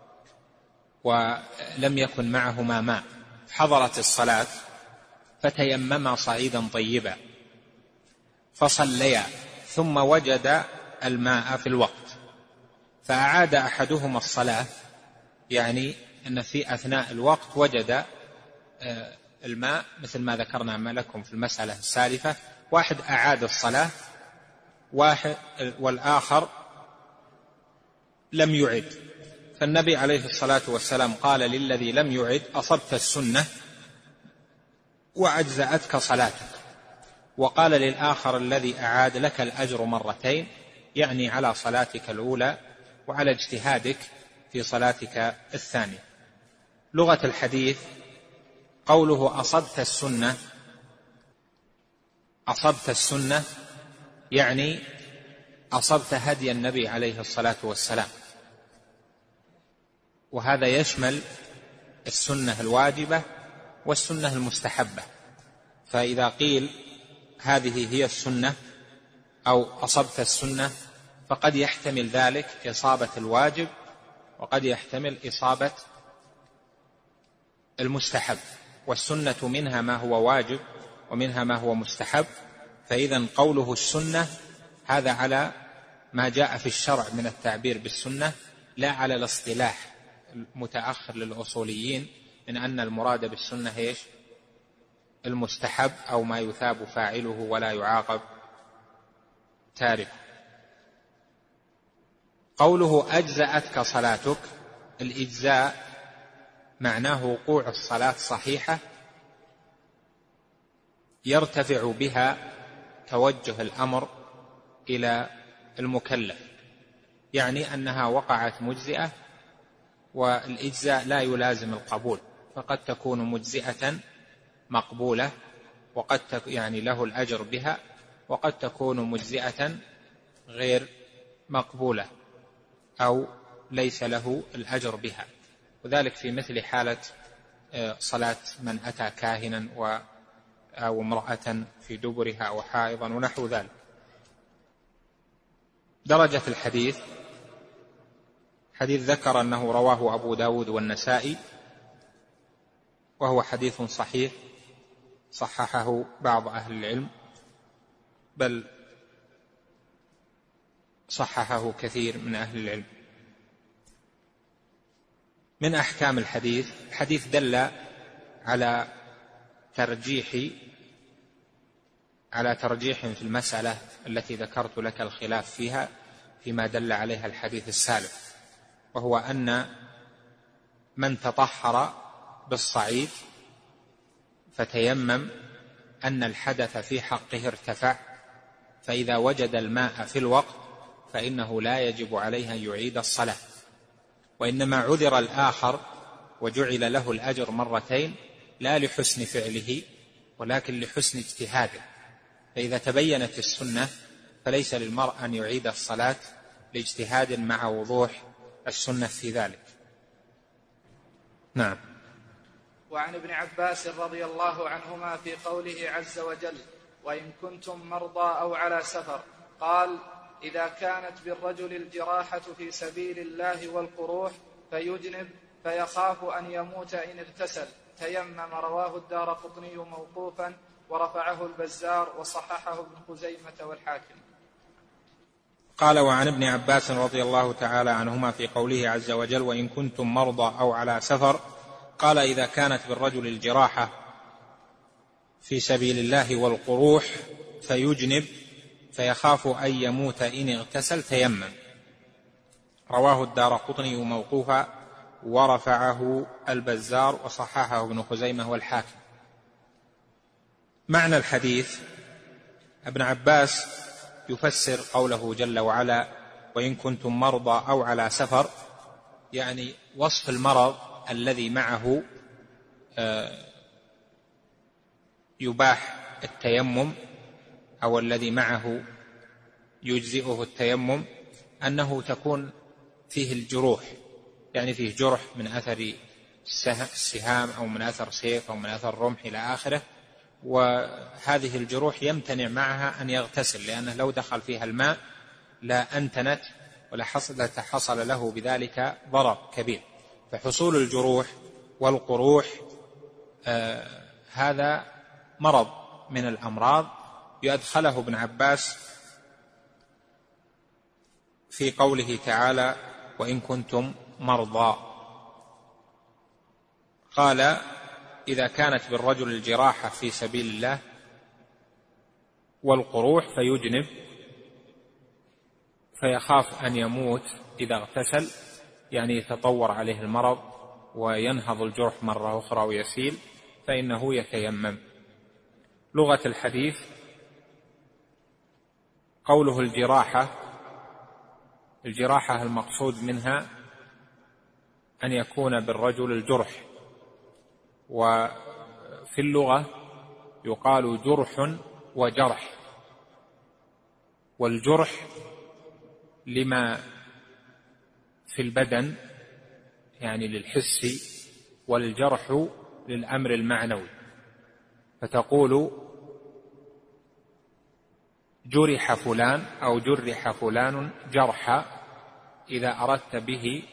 ولم يكن معهما ماء، حضرت الصلاة فتيمما صعيدا طيبا فصليا، ثم وجد الماء في الوقت فأعاد أحدهما الصلاة، يعني أن في أثناء الوقت وجد الماء مثل ما ذكرنا لكم في المسألة السالفة، واحد أعاد الصلاة والآخر لم يعد، فالنبي عليه الصلاة والسلام قال للذي لم يعد أصبت السنة وأجزأتك صلاتك، وقال للآخر الذي أعاد لك الأجر مرتين، يعني على صلاتك الأولى وعلى اجتهادك في صلاتك الثانية. لغة الحديث قوله أصبت السنة يعني أصبت هدي النبي عليه الصلاة والسلام، وهذا يشمل السنة الواجبة والسنة المستحبة. فإذا قيل هذه هي السنة أو أصبت السنة فقد يحتمل ذلك إصابة الواجب وقد يحتمل إصابة المستحب، والسنة منها ما هو واجب ومنها ما هو مستحب. فإذا قوله السنة هذا على ما جاء في الشرع من التعبير بالسنة، لا على الاصطلاح المتأخر للأصوليين من أن المراد بالسنة إيش؟ المستحب أو ما يثاب فاعله ولا يعاقب تاركه. قوله أجزأتك صلاتك، الإجزاء معناه وقوع الصلاة صحيحة يرتفع بها توجه الأمر إلى المكلف، يعني أنها وقعت مجزئة، والإجزاء لا يلازم القبول، فقد تكون مجزئة مقبولة وقد يعني له الأجر بها، وقد تكون مجزئة غير مقبولة أو ليس له الأجر بها، وذلك في مثل حالة صلاة من أتى كاهنا أو امرأة في دبرها أو حائضا ونحو ذلك. درجة الحديث، حديث ذكر أنه رواه أبو داود والنسائي، وهو حديث صحيح صححه بعض أهل العلم، بل صححه كثير من أهل العلم. من أحكام الحديث دل على ترجيح في المسألة التي ذكرت لك الخلاف فيها فيما دل عليها الحديث السالف، وهو أن من تطهر بالصعيد فتيمم أن الحدث في حقه ارتفع، فإذا وجد الماء في الوقت فإنه لا يجب عليه أن يعيد الصلاة، وإنما عذر الآخر وجعل له الأجر مرتين لا لحسن فعله ولكن لحسن اجتهاده. فإذا تبينت السنة فليس للمرء أن يعيد الصلاة لاجتهاد مع وضوح السنة في ذلك. نعم. وعن ابن عباس رضي الله عنهما في قوله عز وجل: وإن كنتم مرضى أو على سفر، قال: إذا كانت بالرجل الجراحة في سبيل الله والقروح فيجنب فيخاف أن يموت إن اغتسل تيمم. رواه الدارقطني موقوفا ورفعه البزار وصححه ابن خزيمة والحاكم. قال: وعن ابن عباس رضي الله تعالى عنهما في قوله عز وجل: وإن كنتم مرضى أو على سفر، قال: إذا كانت بالرجل الجراحة في سبيل الله والقروح فيجنب فيخاف أن يموت إن اغتسل تيمم. رواه الدارقطني موقوفا ورفعه البزار وصححه ابن خزيمة والحاكم. معنى الحديث: ابن عباس يفسر قوله جل وعلا: وإن كنتم مرضى أو على سفر، يعني وصف المرض الذي معه يباح التيمم أو الذي معه يجزئه التيمم، أنه تكون فيه الجروح، يعني فيه جرح من أثر السهام أو من أثر سيف أو من أثر رمح إلى آخره، وهذه الجروح يمتنع معها أن يغتسل، لأنه لو دخل فيها الماء لا أنتنت ولا حصل له بذلك ضرر كبير. فحصول الجروح والقروح هذا مرض من الأمراض يدخله ابن عباس في قوله تعالى: وإن كنتم مرضى. قال: إذا كانت بالرجل الجراحة في سبيل الله والقروح فيجنب فيخاف أن يموت إذا اغتسل يعني يتطور عليه المرض وينهض الجرح مرة أخرى ويسيل، فإنه يتيمم. لغة الحديث قوله الجراحة المقصود منها أن يكون بالرجل الجرح، وفي اللغة يقال جرح وجرح، والجرح لما في البدن يعني للحس، والجرح للأمر المعنوي. فتقول جرح فلان أو جرح فلان جرحا إذا أردت به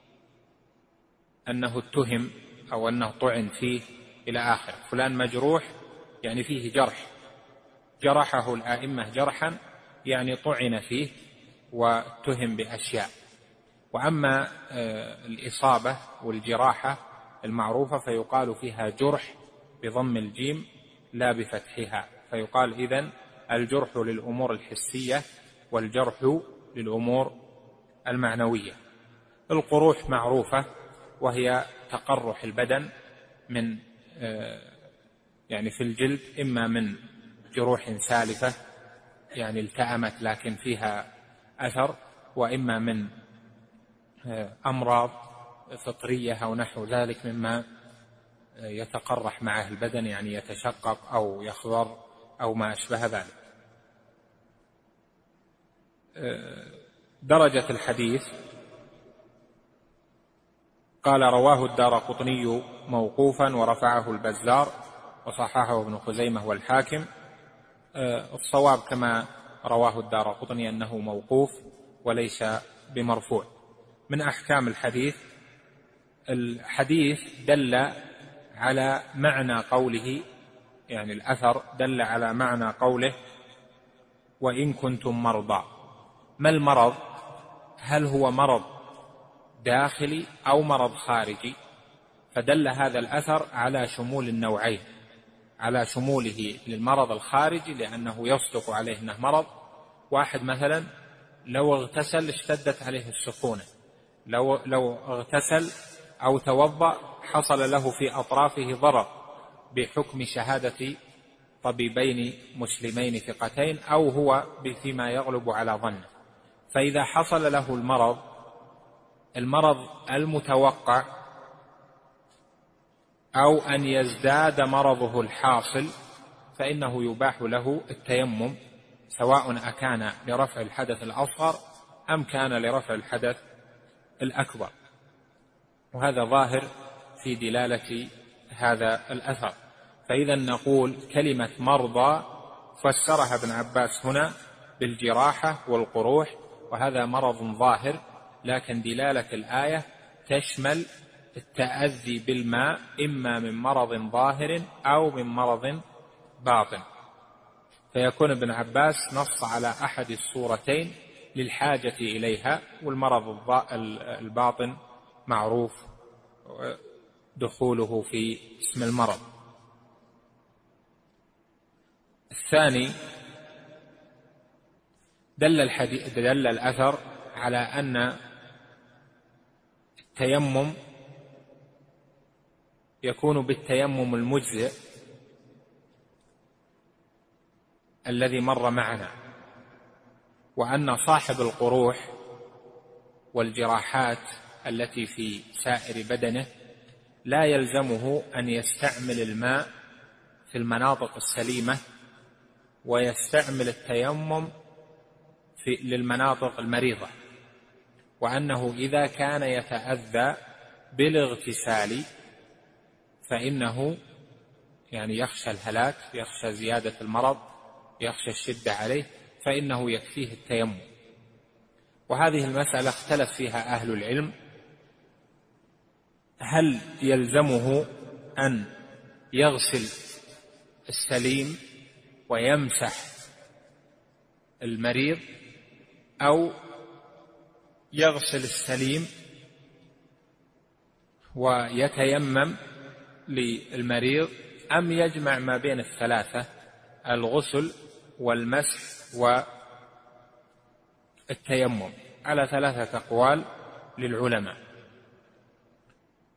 أنه اتهم أو أنه طعن فيه إلى آخر. فلان مجروح يعني فيه جرح، جرحه الآئمة جرحا يعني طعن فيه واتهم بأشياء. وأما الإصابة والجراحة المعروفة فيقال فيها جرح بضم الجيم لا بفتحها، فيقال إذن الجرح للأمور الحسية والجرح للأمور المعنوية. القروح معروفة، وهي تقرح البدن من يعني في الجلد، إما من جروح سالفة يعني التأمت لكن فيها أثر، وإما من أمراض فطرية أو نحو ذلك مما يتقرح معه البدن، يعني يتشقق أو يخضر أو ما أشبه ذلك. درجة الحديث قال رواه الدارقطني موقوفا ورفعه البزار وصححه ابن خزيمة والحاكم. الصواب كما رواه الدارقطني أنه موقوف وليس بمرفوع. من أحكام الحديث دل على معنى قوله، يعني الأثر دل على معنى قوله وإن كنتم مرضى. ما المرض؟ هل هو مرض داخلي أو مرض خارجي؟ فدل هذا الأثر على شمول النوعين، على شموله للمرض الخارجي لأنه يصدق عليه أنه مرض. واحد مثلا لو اغتسل اشتدت عليه السخونة، لو اغتسل أو توضأ حصل له في أطرافه ضرر بحكم شهادة طبيبين مسلمين ثقتين، أو هو فيما يغلب على ظنه. فإذا حصل له المرض المتوقع أو أن يزداد مرضه الحاصل، فإنه يباح له التيمم، سواء أكان لرفع الحدث الأصغر أم كان لرفع الحدث الأكبر. وهذا ظاهر في دلالة هذا الأثر. فإذا نقول كلمة مرضى فسرها ابن عباس هنا بالجراحة والقروح، وهذا مرض ظاهر، لكن دلالة الآية تشمل التأذي بالماء إما من مرض ظاهر أو من مرض باطن. فيكون ابن عباس نص على أحد الصورتين للحاجة إليها، والمرض الباطن معروف دخوله في اسم المرض. الثاني دل الأثر على أن التيمم يكون بالتيمم المجزئ الذي مر معنا، وأن صاحب القروح والجراحات التي في سائر بدنه لا يلزمه أن يستعمل الماء في المناطق السليمة ويستعمل التيمم للمناطق المريضة، وأنه إذا كان يتأذى بالاغتسال فإنه يعني يخشى الهلاك، يخشى زيادة المرض، يخشى الشدة عليه، فإنه يكفيه التيمم. وهذه المسألة اختلف فيها أهل العلم، هل يلزمه أن يغسل السليم ويمسح المريض، أو يغسل السليم ويتيمم للمريض، أم يجمع ما بين الثلاثة، الغسل والمسح والتيمم، على ثلاثة أقوال للعلماء.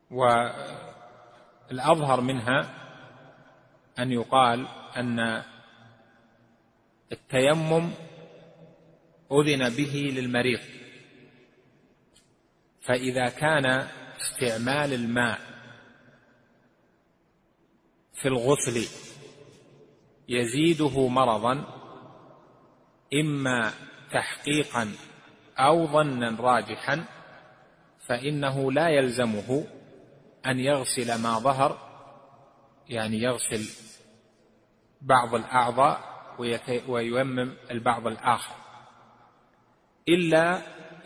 والأظهر منها أن يقال أن التيمم أذن به للمريض، فإذا كان استعمال الماء في الغسل يزيده مرضا إما تحقيقا أو ظنا راجحا، فإنه لا يلزمه أن يغسل ما ظهر، يعني يغسل بعض الأعضاء وييمم البعض الآخر، إلا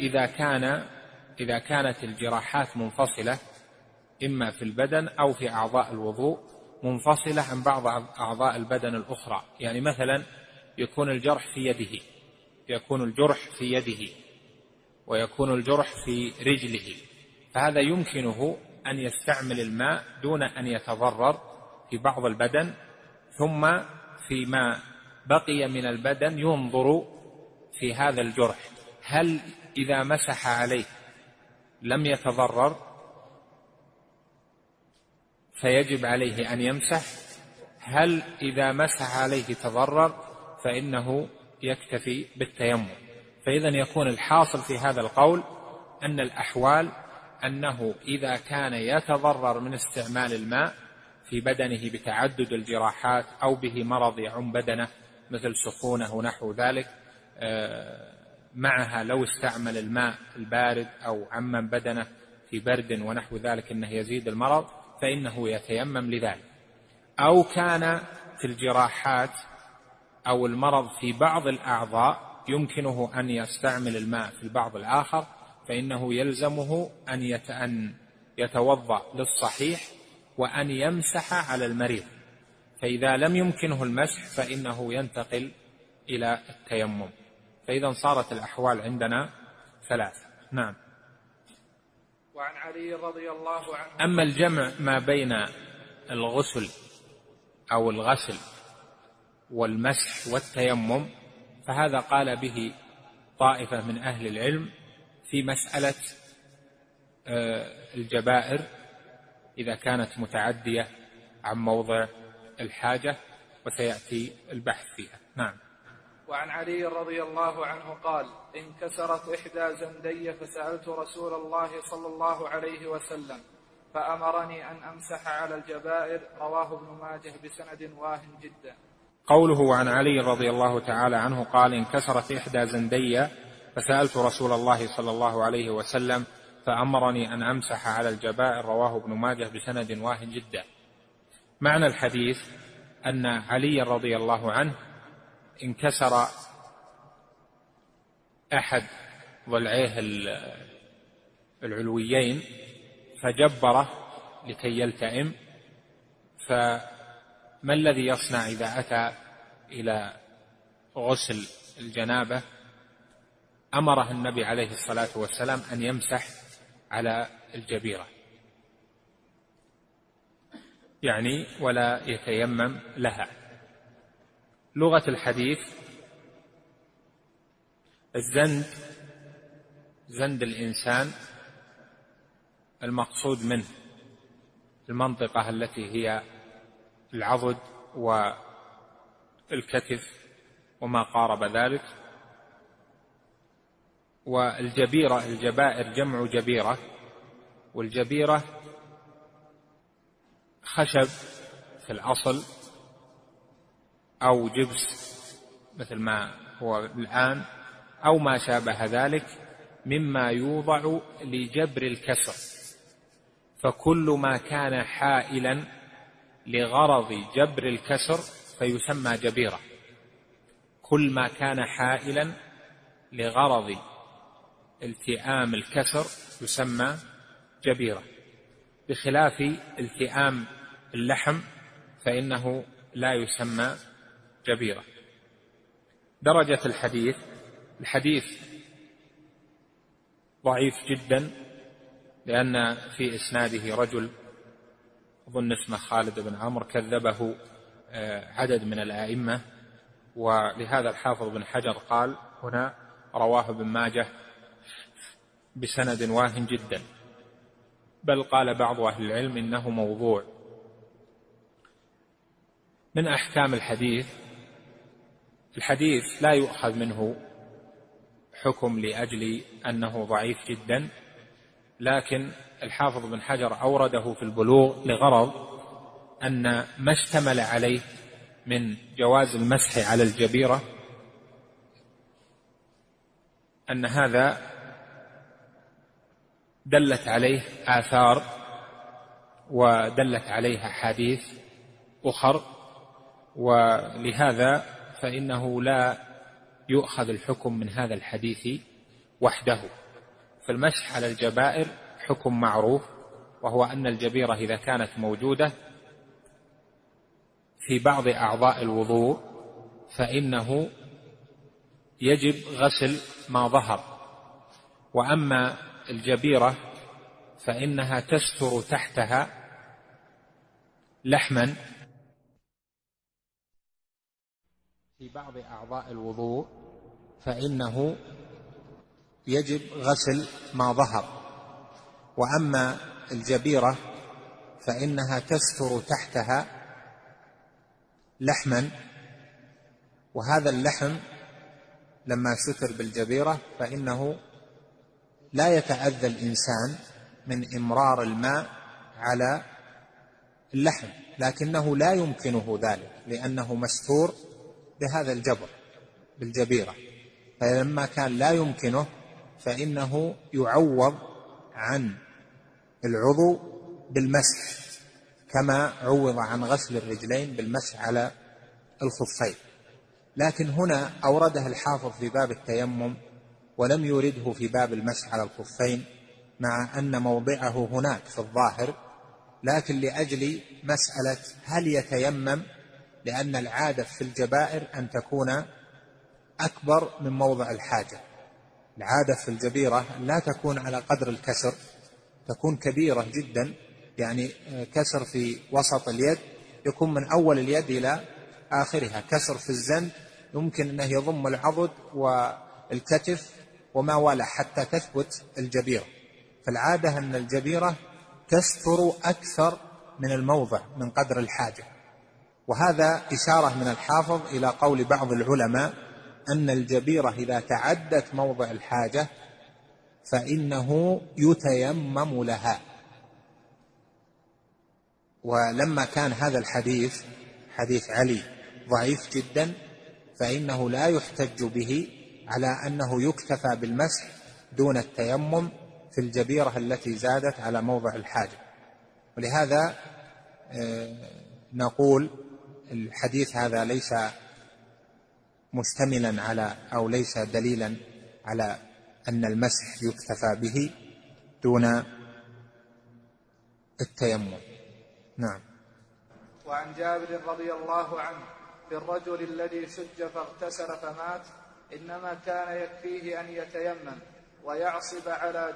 إذا كانت الجراحات منفصلة إما في البدن أو في أعضاء الوضوء منفصلة عن بعض أعضاء البدن الأخرى. يعني مثلا يكون الجرح في يده ويكون الجرح في رجله، فهذا يمكنه أن يستعمل الماء دون أن يتضرر في بعض البدن، ثم فيما بقي من البدن ينظر في هذا الجرح هل إذا مسح عليه لم يتضرر فيجب عليه أن يمسح، هل إذا مسح عليه تضرر فإنه يكتفي بالتيمم. فإذا يكون الحاصل في هذا القول أن الأحوال أنه إذا كان يتضرر من استعمال الماء في بدنه بتعدد الجراحات أو به مرض يعم بدنه مثل سخونة ونحو ذلك، معها لو استعمل الماء البارد أو عمم بدنه في برد ونحو ذلك أنه يزيد المرض، فإنه يتيمم لذلك. أو كان في الجراحات أو المرض في بعض الأعضاء يمكنه أن يستعمل الماء في البعض الآخر، فإنه يلزمه أن يتوضأ للصحيح وأن يمسح على المريض، فإذا لم يمكنه المسح فإنه ينتقل إلى التيمم. فإذا صارت الأحوال عندنا ثلاثة. نعم. وعن علي رضي الله عنه. أما الجمع ما بين الغسل أو الغسل والمسح والتيمم فهذا قال به طائفة من أهل العلم في مسألة الجبائر إذا كانت متعدية عن موضع الحاجة، وسيأتي البحث فيها. نعم. وعن علي رضي الله عنه قال: انكسرت إحدى زندي فسألت رسول الله صلى الله عليه وسلم فأمرني أن أمسح على الجبائر. رواه ابن ماجه بسند واهن جدا. قوله عن علي رضي الله تعالى عنه قال: انكسرت إحدى زندي فسألت رسول الله صلى الله عليه وسلم فأمرني أن أمسح على الجبائر. رواه ابن ماجه بسند واهن جدا. معنى الحديث أن علي رضي الله عنه انكسر أحد ضلعيه العلويين فجبره لكي يلتئم، فما الذي يصنع إذا أتى إلى غسل الجنابة؟ أمره النبي عليه الصلاة والسلام أن يمسح على الجبيرة، يعني ولا يتيمم لها. لغة الحديث زند الإنسان المقصود منه المنطقة التي هي العضد والكتف وما قارب ذلك. والجبيرة الجبائر جمع جبيرة، والجبيرة خشب في الأصل أو جبس مثل ما هو الآن أو ما شابه ذلك مما يوضع لجبر الكسر، فكل ما كان حائلا لغرض جبر الكسر فيسمى جبيرة. كل ما كان حائلا لغرض التئام الكسر يسمى جبيرة، بخلاف التئام اللحم فإنه لا يسمى جبيرة. درجة الحديث ضعيف جدا، لأن في إسناده رجل أظن اسمه خالد بن عمرو كذبه عدد من الآئمة، ولهذا الحافظ بن حجر قال هنا رواه ابن ماجه بسند واهن جدا. بل قال بعض أهل العلم إنه موضوع. من أحكام الحديث لا يؤخذ منه حكم لأجل أنه ضعيف جدا، لكن الحافظ بن حجر أورده في البلوغ لغرض أن ما اشتمل عليه من جواز المسح على الجبيرة أن هذا دلت عليه آثار ودلت عليه أحاديث أخر، ولهذا فإنه لا يؤخذ الحكم من هذا الحديث وحده. فالمسح على الجبائر حكم معروف، وهو أن الجبيرة إذا كانت موجودة في بعض أعضاء الوضوء فإنه يجب غسل ما ظهر، وأما الجبيرة فإنها تستر تحتها لحما في بعض أعضاء الوضوء فإنه يجب غسل ما ظهر، وأما الجبيرة فإنها تستر تحتها لحما، وهذا اللحم لما ستر بالجبيرة فإنه لا يتأذى الإنسان من إمرار الماء على اللحم، لكنه لا يمكنه ذلك لأنه مستور بهذا الجبر بالجبيرة، فلما كان لا يمكنه فإنه يعوض عن العضو بالمسح، كما عوض عن غسل الرجلين بالمسح على الخفين. لكن هنا أورده الحافظ في باب التيمم ولم يورده في باب المسح على الخفين، مع أن موضعه هناك في الظاهر، لكن لأجل مسألة هل يتيمم، لأن العادة في الجبائر أن تكون أكبر من موضع الحاجة. العادة في الجبيرة لا تكون على قدر الكسر، تكون كبيرة جدا، يعني كسر في وسط اليد يكون من أول اليد إلى آخرها، كسر في الزند يمكن أنه يضم العضد والكتف وما والاه حتى تثبت الجبيرة. فالعادة أن الجبيرة تستر أكثر من الموضع من قدر الحاجة، وهذا إشارة من الحافظ إلى قول بعض العلماء أن الجبيرة إذا تعدت موضع الحاجة فإنه يتيمم لها. ولما كان هذا الحديث حديث علي ضعيف جدا فإنه لا يحتج به على أنه يكتفى بالمسح دون التيمم في الجبيرة التي زادت على موضع الحاجة. ولهذا نقول الحديث هذا ليس مشتملا على أو ليس دليلا على أن المسح يكتفى به دون التيمم. نعم. وعن جابر رضي الله عنه في الرجل الذي شج فاغتسل فمات إنما كان يكفيه أن يتيمم ويعصب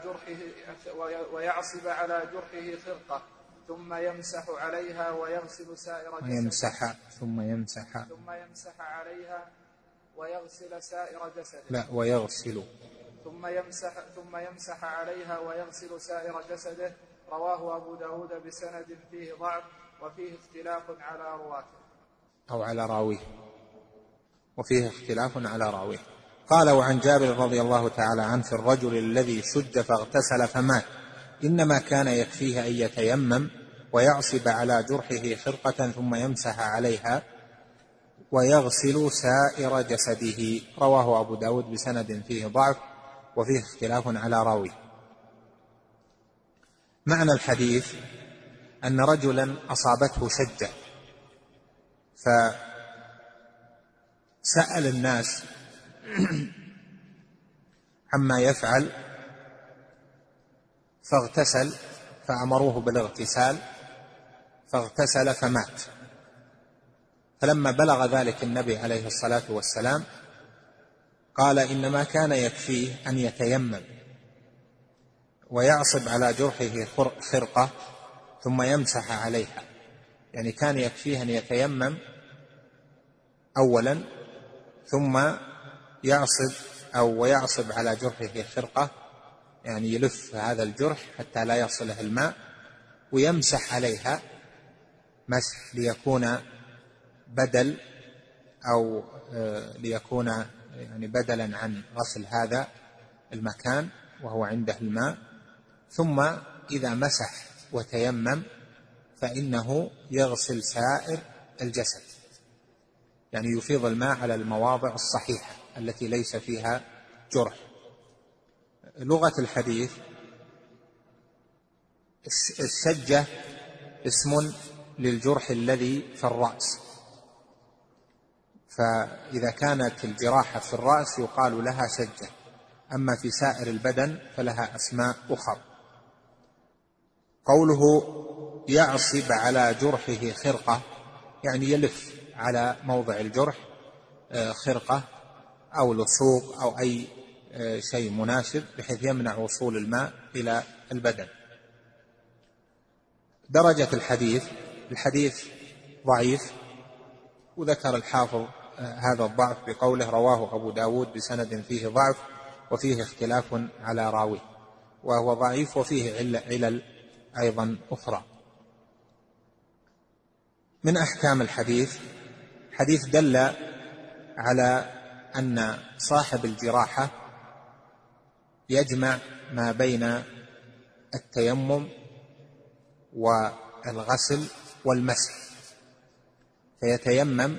على جرحه خرقة ثم يمسح عليها ويغسل سائر جسده ثم يمسح عليها ويغسل سائر جسده ثم يمسح عليها ويغسل سائر جسده. رواه أبو داود بسند فيه ضعف وفيه اختلاف على رواته أو على راويه، وفيه اختلاف على راويه. قال: وعن جابر رضي الله تعالى عنه في الرجل الذي شج فاغتسل فمات إنما كان يكفيه أن يتيمم ويعصب على جرحه خرقة ثم يمسح عليها ويغسل سائر جسده. رواه أبو داود بسند فيه ضعف وفيه اختلاف على راويه. معنى الحديث أن رجلا أصابته شجة فسأل الناس عما يفعل فاغتسل، فأمروه بالاغتسال فاغتسل فمات. فلما بلغ ذلك النبي عليه الصلاة والسلام قال: إنما كان يكفيه أن يتيمم ويعصب على جرحه خرقة ثم يمسح عليها، يعني كان يكفيه أن يتيمم أولا ثم يعصب ويعصب على جرحه خرقة يعني يلف هذا الجرح حتى لا يصله الماء ويمسح عليها مسح ليكون بدل أو ليكون يعني بدلا عن غسل هذا المكان وهو عنده الماء. ثم إذا مسح وتيمم فإنه يغسل سائر الجسد، يعني يفيض الماء على المواضع الصحيحة التي ليس فيها جرح. لغة الحديث: السجة اسم للجرح الذي في الرأس، فإذا كانت الجراحة في الرأس يقال لها سجة، أما في سائر البدن فلها أسماء أخرى. قوله يعصب على جرحه خرقة، يعني يلف على موضع الجرح خرقة أو لصوق أو أي شيء مناسب بحيث يمنع وصول الماء إلى البدن. درجة الحديث ضعيف، وذكر الحافظ هذا الضعف بقوله: رواه أبو داود بسند فيه ضعف وفيه اختلاف على راويه، وهو ضعيف وفيه علل أيضا أخرى. من أحكام الحديث: حديث دل على أن صاحب الجراحة يجمع ما بين التيمم والغسل والمسح، فيتيمم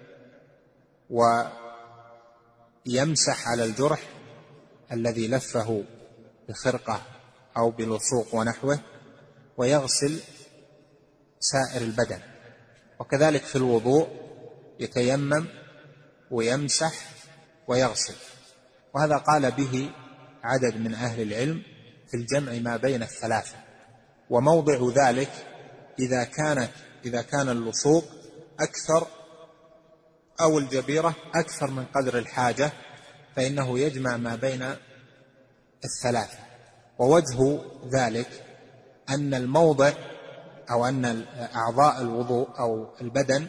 ويمسح على الجرح الذي لفه بخرقة أو بلصوق ونحوه، ويغسل سائر البدن. وكذلك في الوضوء يتيمم ويمسح ويغسل، وهذا قال به عدد من أهل العلم في الجمع ما بين الثلاثة. وموضع ذلك إذا كان اللصوق أكثر أو الجبيرة أكثر من قدر الحاجة فإنه يجمع ما بين الثلاثة. ووجه ذلك أن الموضع أو أن أعضاء الوضوء أو البدن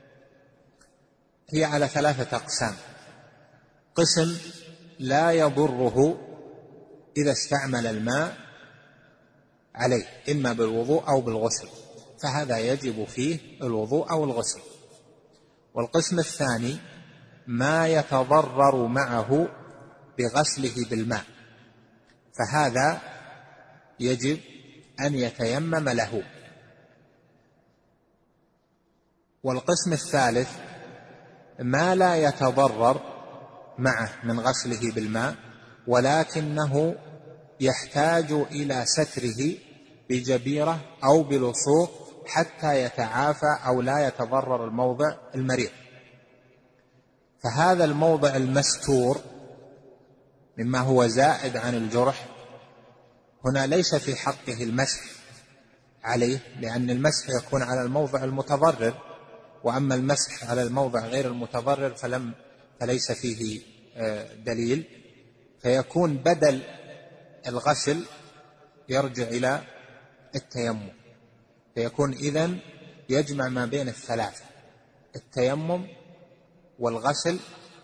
هي على 3 أقسام: قسم لا يضره إذا استعمل الماء عليه إما بالوضوء أو بالغسل، فهذا يجب فيه الوضوء أو الغسل. والقسم الثاني ما يتضرر معه بغسله بالماء، فهذا يجب أن يتيمم له. والقسم الثالث ما لا يتضرر معه من غسله بالماء، ولكنه يحتاج إلى ستره بجبيرة أو بلصوق حتى يتعافى أو لا يتضرر الموضع المريض. فهذا الموضع المستور مما هو زائد عن الجرح هنا ليس في حقه المسح عليه، لأن المسح يكون على الموضع المتضرر، وأما المسح على الموضع غير المتضرر فليس فيه دليل، فيكون بدل الغسل يرجع إلى التيمم، فيكون إذن يجمع ما بين الثلاثة: التيمم والغسل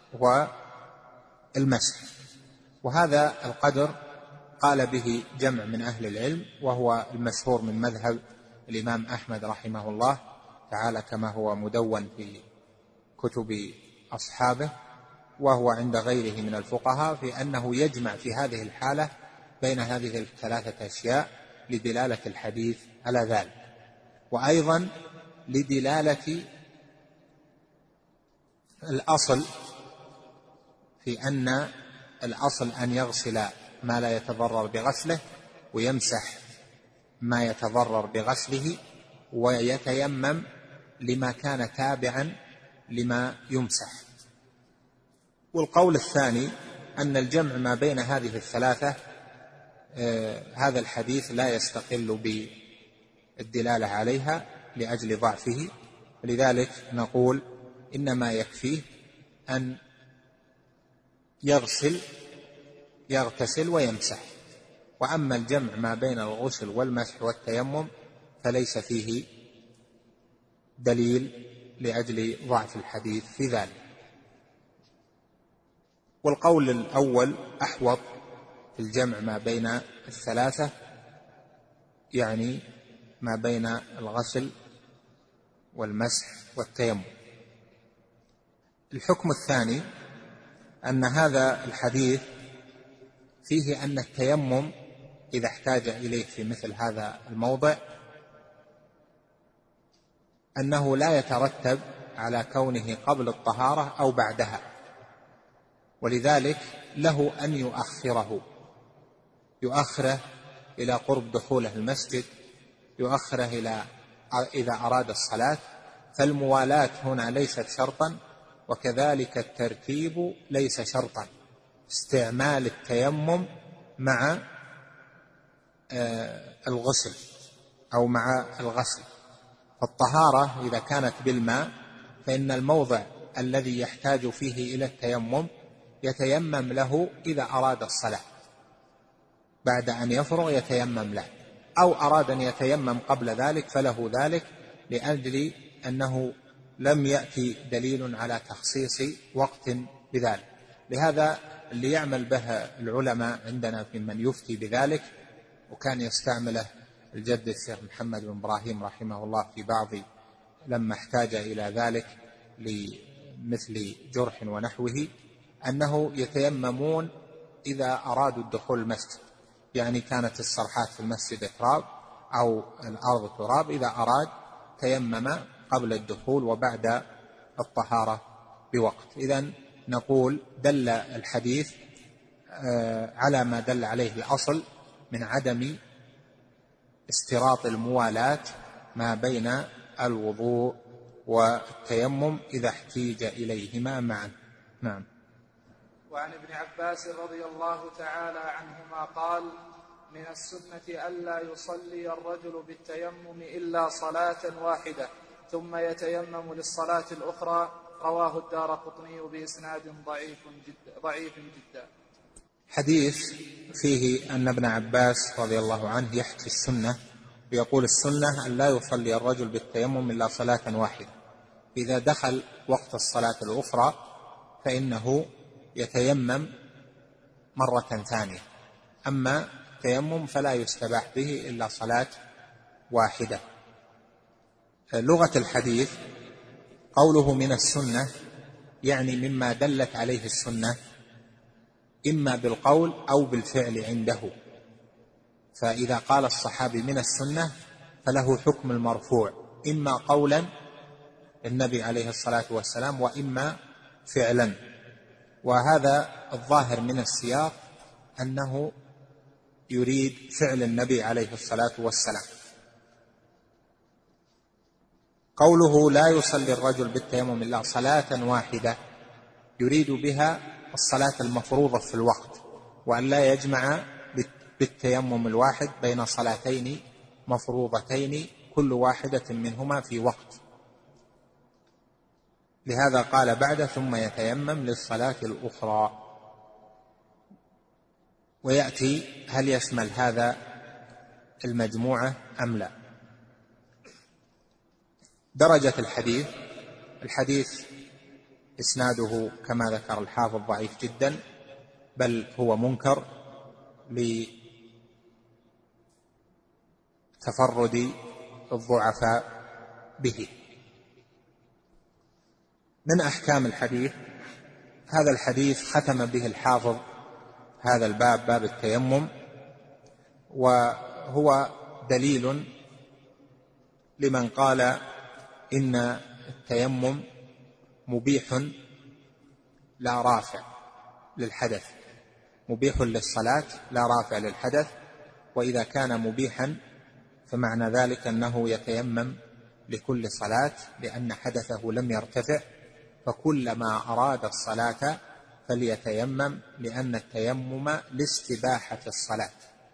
والمسح. وهذا القدر قال به جمع من أهل العلم، وهو المشهور من مذهب الإمام أحمد رحمه الله تعالى كما هو مدون في كتب أصحابه، وهو عند غيره من الفقهاء في أنه يجمع في هذه الحالة بين هذه ال3 أشياء لدلالة الحديث على ذلك، وأيضا لدلالة الأصل في أن الأصل أن يغسل ما لا يتضرر بغسله ويمسح ما يتضرر بغسله ويتيمم لما كان تابعا لما يمسح. والقول الثاني أن الجمع ما بين هذه الثلاثة هذا الحديث لا يستقل بالدلالة عليها لأجل ضعفه، لذلك نقول إنما يكفيه أن يغتسل ويمسح. وأما الجمع ما بين الغسل والمسح والتيمم فليس فيه دليل لأجل ضعف الحديث في ذلك. والقول الأول أحوط في في الجمع ما بين الثلاثة، يعني ما بين الغسل والمسح والتيمم. الحكم الثاني أن هذا الحديث فيه أن التيمم إذا احتاج إليه في مثل هذا الموضع أنه لا يترتب على كونه قبل الطهارة أو بعدها، ولذلك له أن يؤخره إلى قرب دخوله المسجد، يؤخره إذا أراد الصلاة. فالموالاة هنا ليست شرطا، وكذلك الترتيب ليس شرطا. استعمال التيمم مع الغسل أو مع الغسل. فالطهارة إذا كانت بالماء فإن الموضع الذي يحتاج فيه إلى التيمم يتيمم له إذا أراد الصلاة، بعد أن يفرغ يتيمم له، أو أراد أن يتيمم قبل ذلك فله ذلك، لأجل أنه لم يأتي دليل على تخصيص وقت بذلك. لهذا اللي يعمل به العلماء عندنا في من يفتي بذلك، وكان يستعمله الجد الشيخ محمد بن إبراهيم رحمه الله في بعض لما احتاج إلى ذلك لمثل جرح ونحوه، أنه يتيممون إذا أرادوا الدخول المسجد، يعني كانت الصرحات في المسجد تراب أو الأرض تراب، إذا أراد تيمم قبل الدخول وبعد الطهارة بوقت. إذن نقول دل الحديث على ما دل عليه الأصل من عدم اشتراط الموالاة ما بين الوضوء والتيمم إذا احتيج إليهما معا. نعم. وعن ابن عباس رضي الله تعالى عنهما قال: من السنة ألا يصلي الرجل بالتيمم إلا صلاة واحدة ثم يتيمم للصلاة الأخرى. رواه الدارقطني بإسناد ضعيف جدا. حديث فيه أن ابن عباس رضي الله عنه يحكي السنة، ويقول السنة أن لا يصلي الرجل بالتيمم إلا صلاة واحدة، إذا دخل وقت الصلاة الأخرى فإنه يتيمم مرة ثانية، أما التيمم فلا يستباح به إلا صلاة واحدة. لغة الحديث قوله من السنة يعني مما دلت عليه السنة، إما بالقول أو بالفعل عنده. فإذا قال الصحابي من السنة فله حكم المرفوع، إما قولا النبي عليه الصلاة والسلام وإما فعلا. وهذا الظاهر من السياق أنه يريد فعل النبي عليه الصلاة والسلام. قوله لا يصلي الرجل بالتيمم إلا صلاة واحدة يريد بها الصلاة المفروضة في الوقت، وأن لا يجمع بالتيمم الواحد بين صلاتين مفروضتين كل واحدة منهما في وقت. لهذا قال بعد ثم يتيمم للصلاة الأخرى. ويأتي هل يشمل هذا المجموعة أم لا. درجة الحديث إسناده كما ذكر الحافظ ضعيف جدا، بل هو منكر لتفرد الضعفاء به. من أحكام الحديث هذا الحديث ختم به الحافظ هذا الباب، باب التيمم، وهو دليل لمن قال إن التيمم مبيح لا رافع للحدث، مبيح للصلاة لا رافع للحدث. وإذا كان مبيحا فمعنى ذلك أنه يتيمم لكل صلاة لأن حدثه لم يرتفع، فكلما أراد الصلاة فليتيمم، لأن التيمم لاستباحة الصلاة.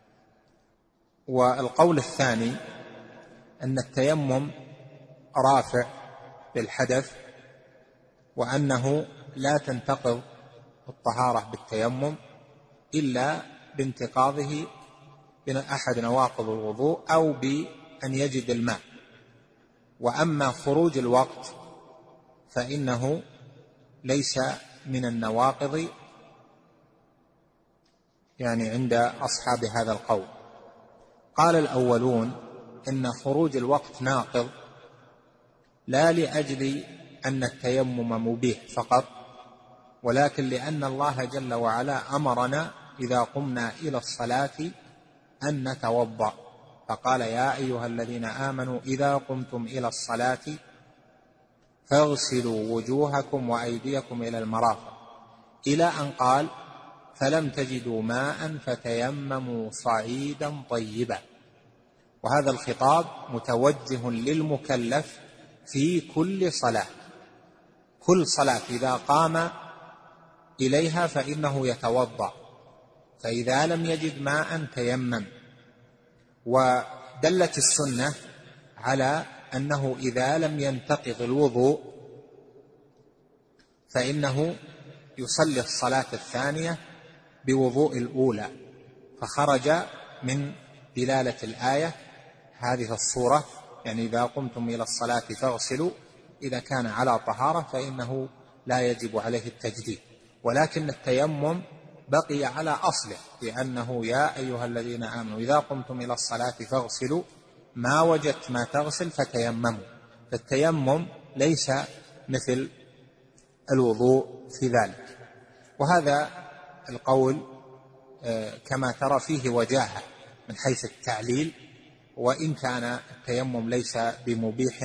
والقول الثاني أن التيمم رافع للحدث، وأنه لا تنتقض الطهارة بالتيمم إلا بانتقاضه بأحد نواقض الوضوء أو بأن يجد الماء. وأما خروج الوقت فإنه ليس من النواقض يعني عند أصحاب هذا القول. قال الأولون إن خروج الوقت ناقض لا لأجل أن التيمم مبيح فقط، ولكن لأن الله جل وعلا أمرنا إذا قمنا إلى الصلاة أن نتوضأ، فقال يا أيها الذين آمنوا إذا قمتم إلى الصلاة فاغسلوا وجوهكم وأيديكم إلى المرافق، إلى أن قال فلم تجدوا ماء فتيمموا صعيدا طيبا. وهذا الخطاب متوجه للمكلف في كل صلاة، كل صلاة إذا قام إليها فإنه يتوضأ، فإذا لم يجد ماء تيمم. ودلت السنة على أنه إذا لم ينتقض الوضوء فإنه يصلي الصلاة الثانية بوضوء الأولى، فخرج من دلالة الآية هذه الصورة، يعني إذا قمتم إلى الصلاة فاغسلوا، إذا كان على طهارة فإنه لا يجب عليه التجديد، ولكن التيمم بقي على أصله، لأنه يا أيها الذين آمنوا إذا قمتم إلى الصلاة فاغسلوا، ما وجدت ما تغسل فتيمموا، فالتيمم ليس مثل الوضوء في ذلك. وهذا القول كما ترى فيه وجاهة من حيث التعليل، وإن كان التيمم ليس بمبيح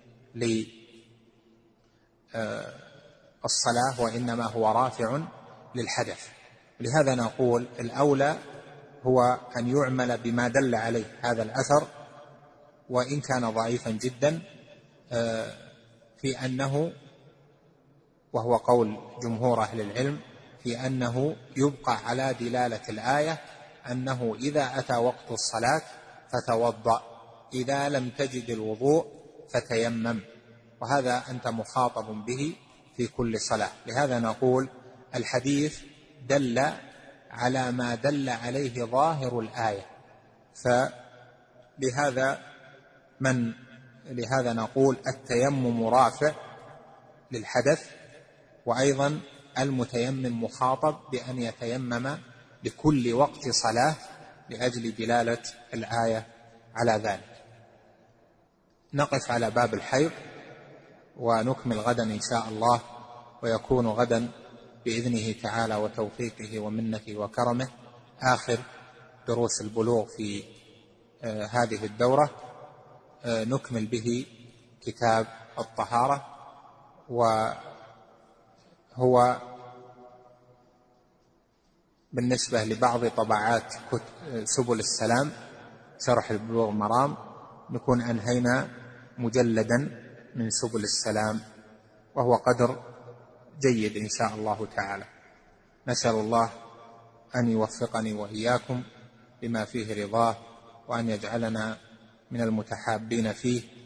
للصلاة وإنما هو رافع للحدث. لهذا نقول الأولى هو أن يعمل بما دل عليه هذا الأثر، وإن كان ضعيفا جدا، في أنه، وهو قول جمهور أهل العلم، في أنه يبقى على دلالة الآية أنه إذا أتى وقت الصلاة فتوضأ، إذا لم تجد الوضوء فتيمم، وهذا أنت مخاطب به في كل صلاة. لهذا نقول الحديث دل على ما دل عليه ظاهر الآية، لهذا نقول التيمم رافع للحدث، وأيضا المتيمم مخاطب بأن يتيمم لكل وقت صلاة لأجل دلالة الآية على ذلك. نقف على باب الحيض ونكمل غدا إن شاء الله، ويكون غدا بإذنه تعالى وتوفيقه ومنته وكرمه آخر دروس البلوغ في هذه الدورة، نكمل به كتاب الطهارة. وهو بالنسبة لبعض طبعات سبل السلام شرح البلوغ مرام نكون أنهينا مجلدا من سبل السلام، وهو قدر جيد إن شاء الله تعالى. نسأل الله أن يوفقني وإياكم لما فيه رضاه، وأن يجعلنا من المتحابين فيه،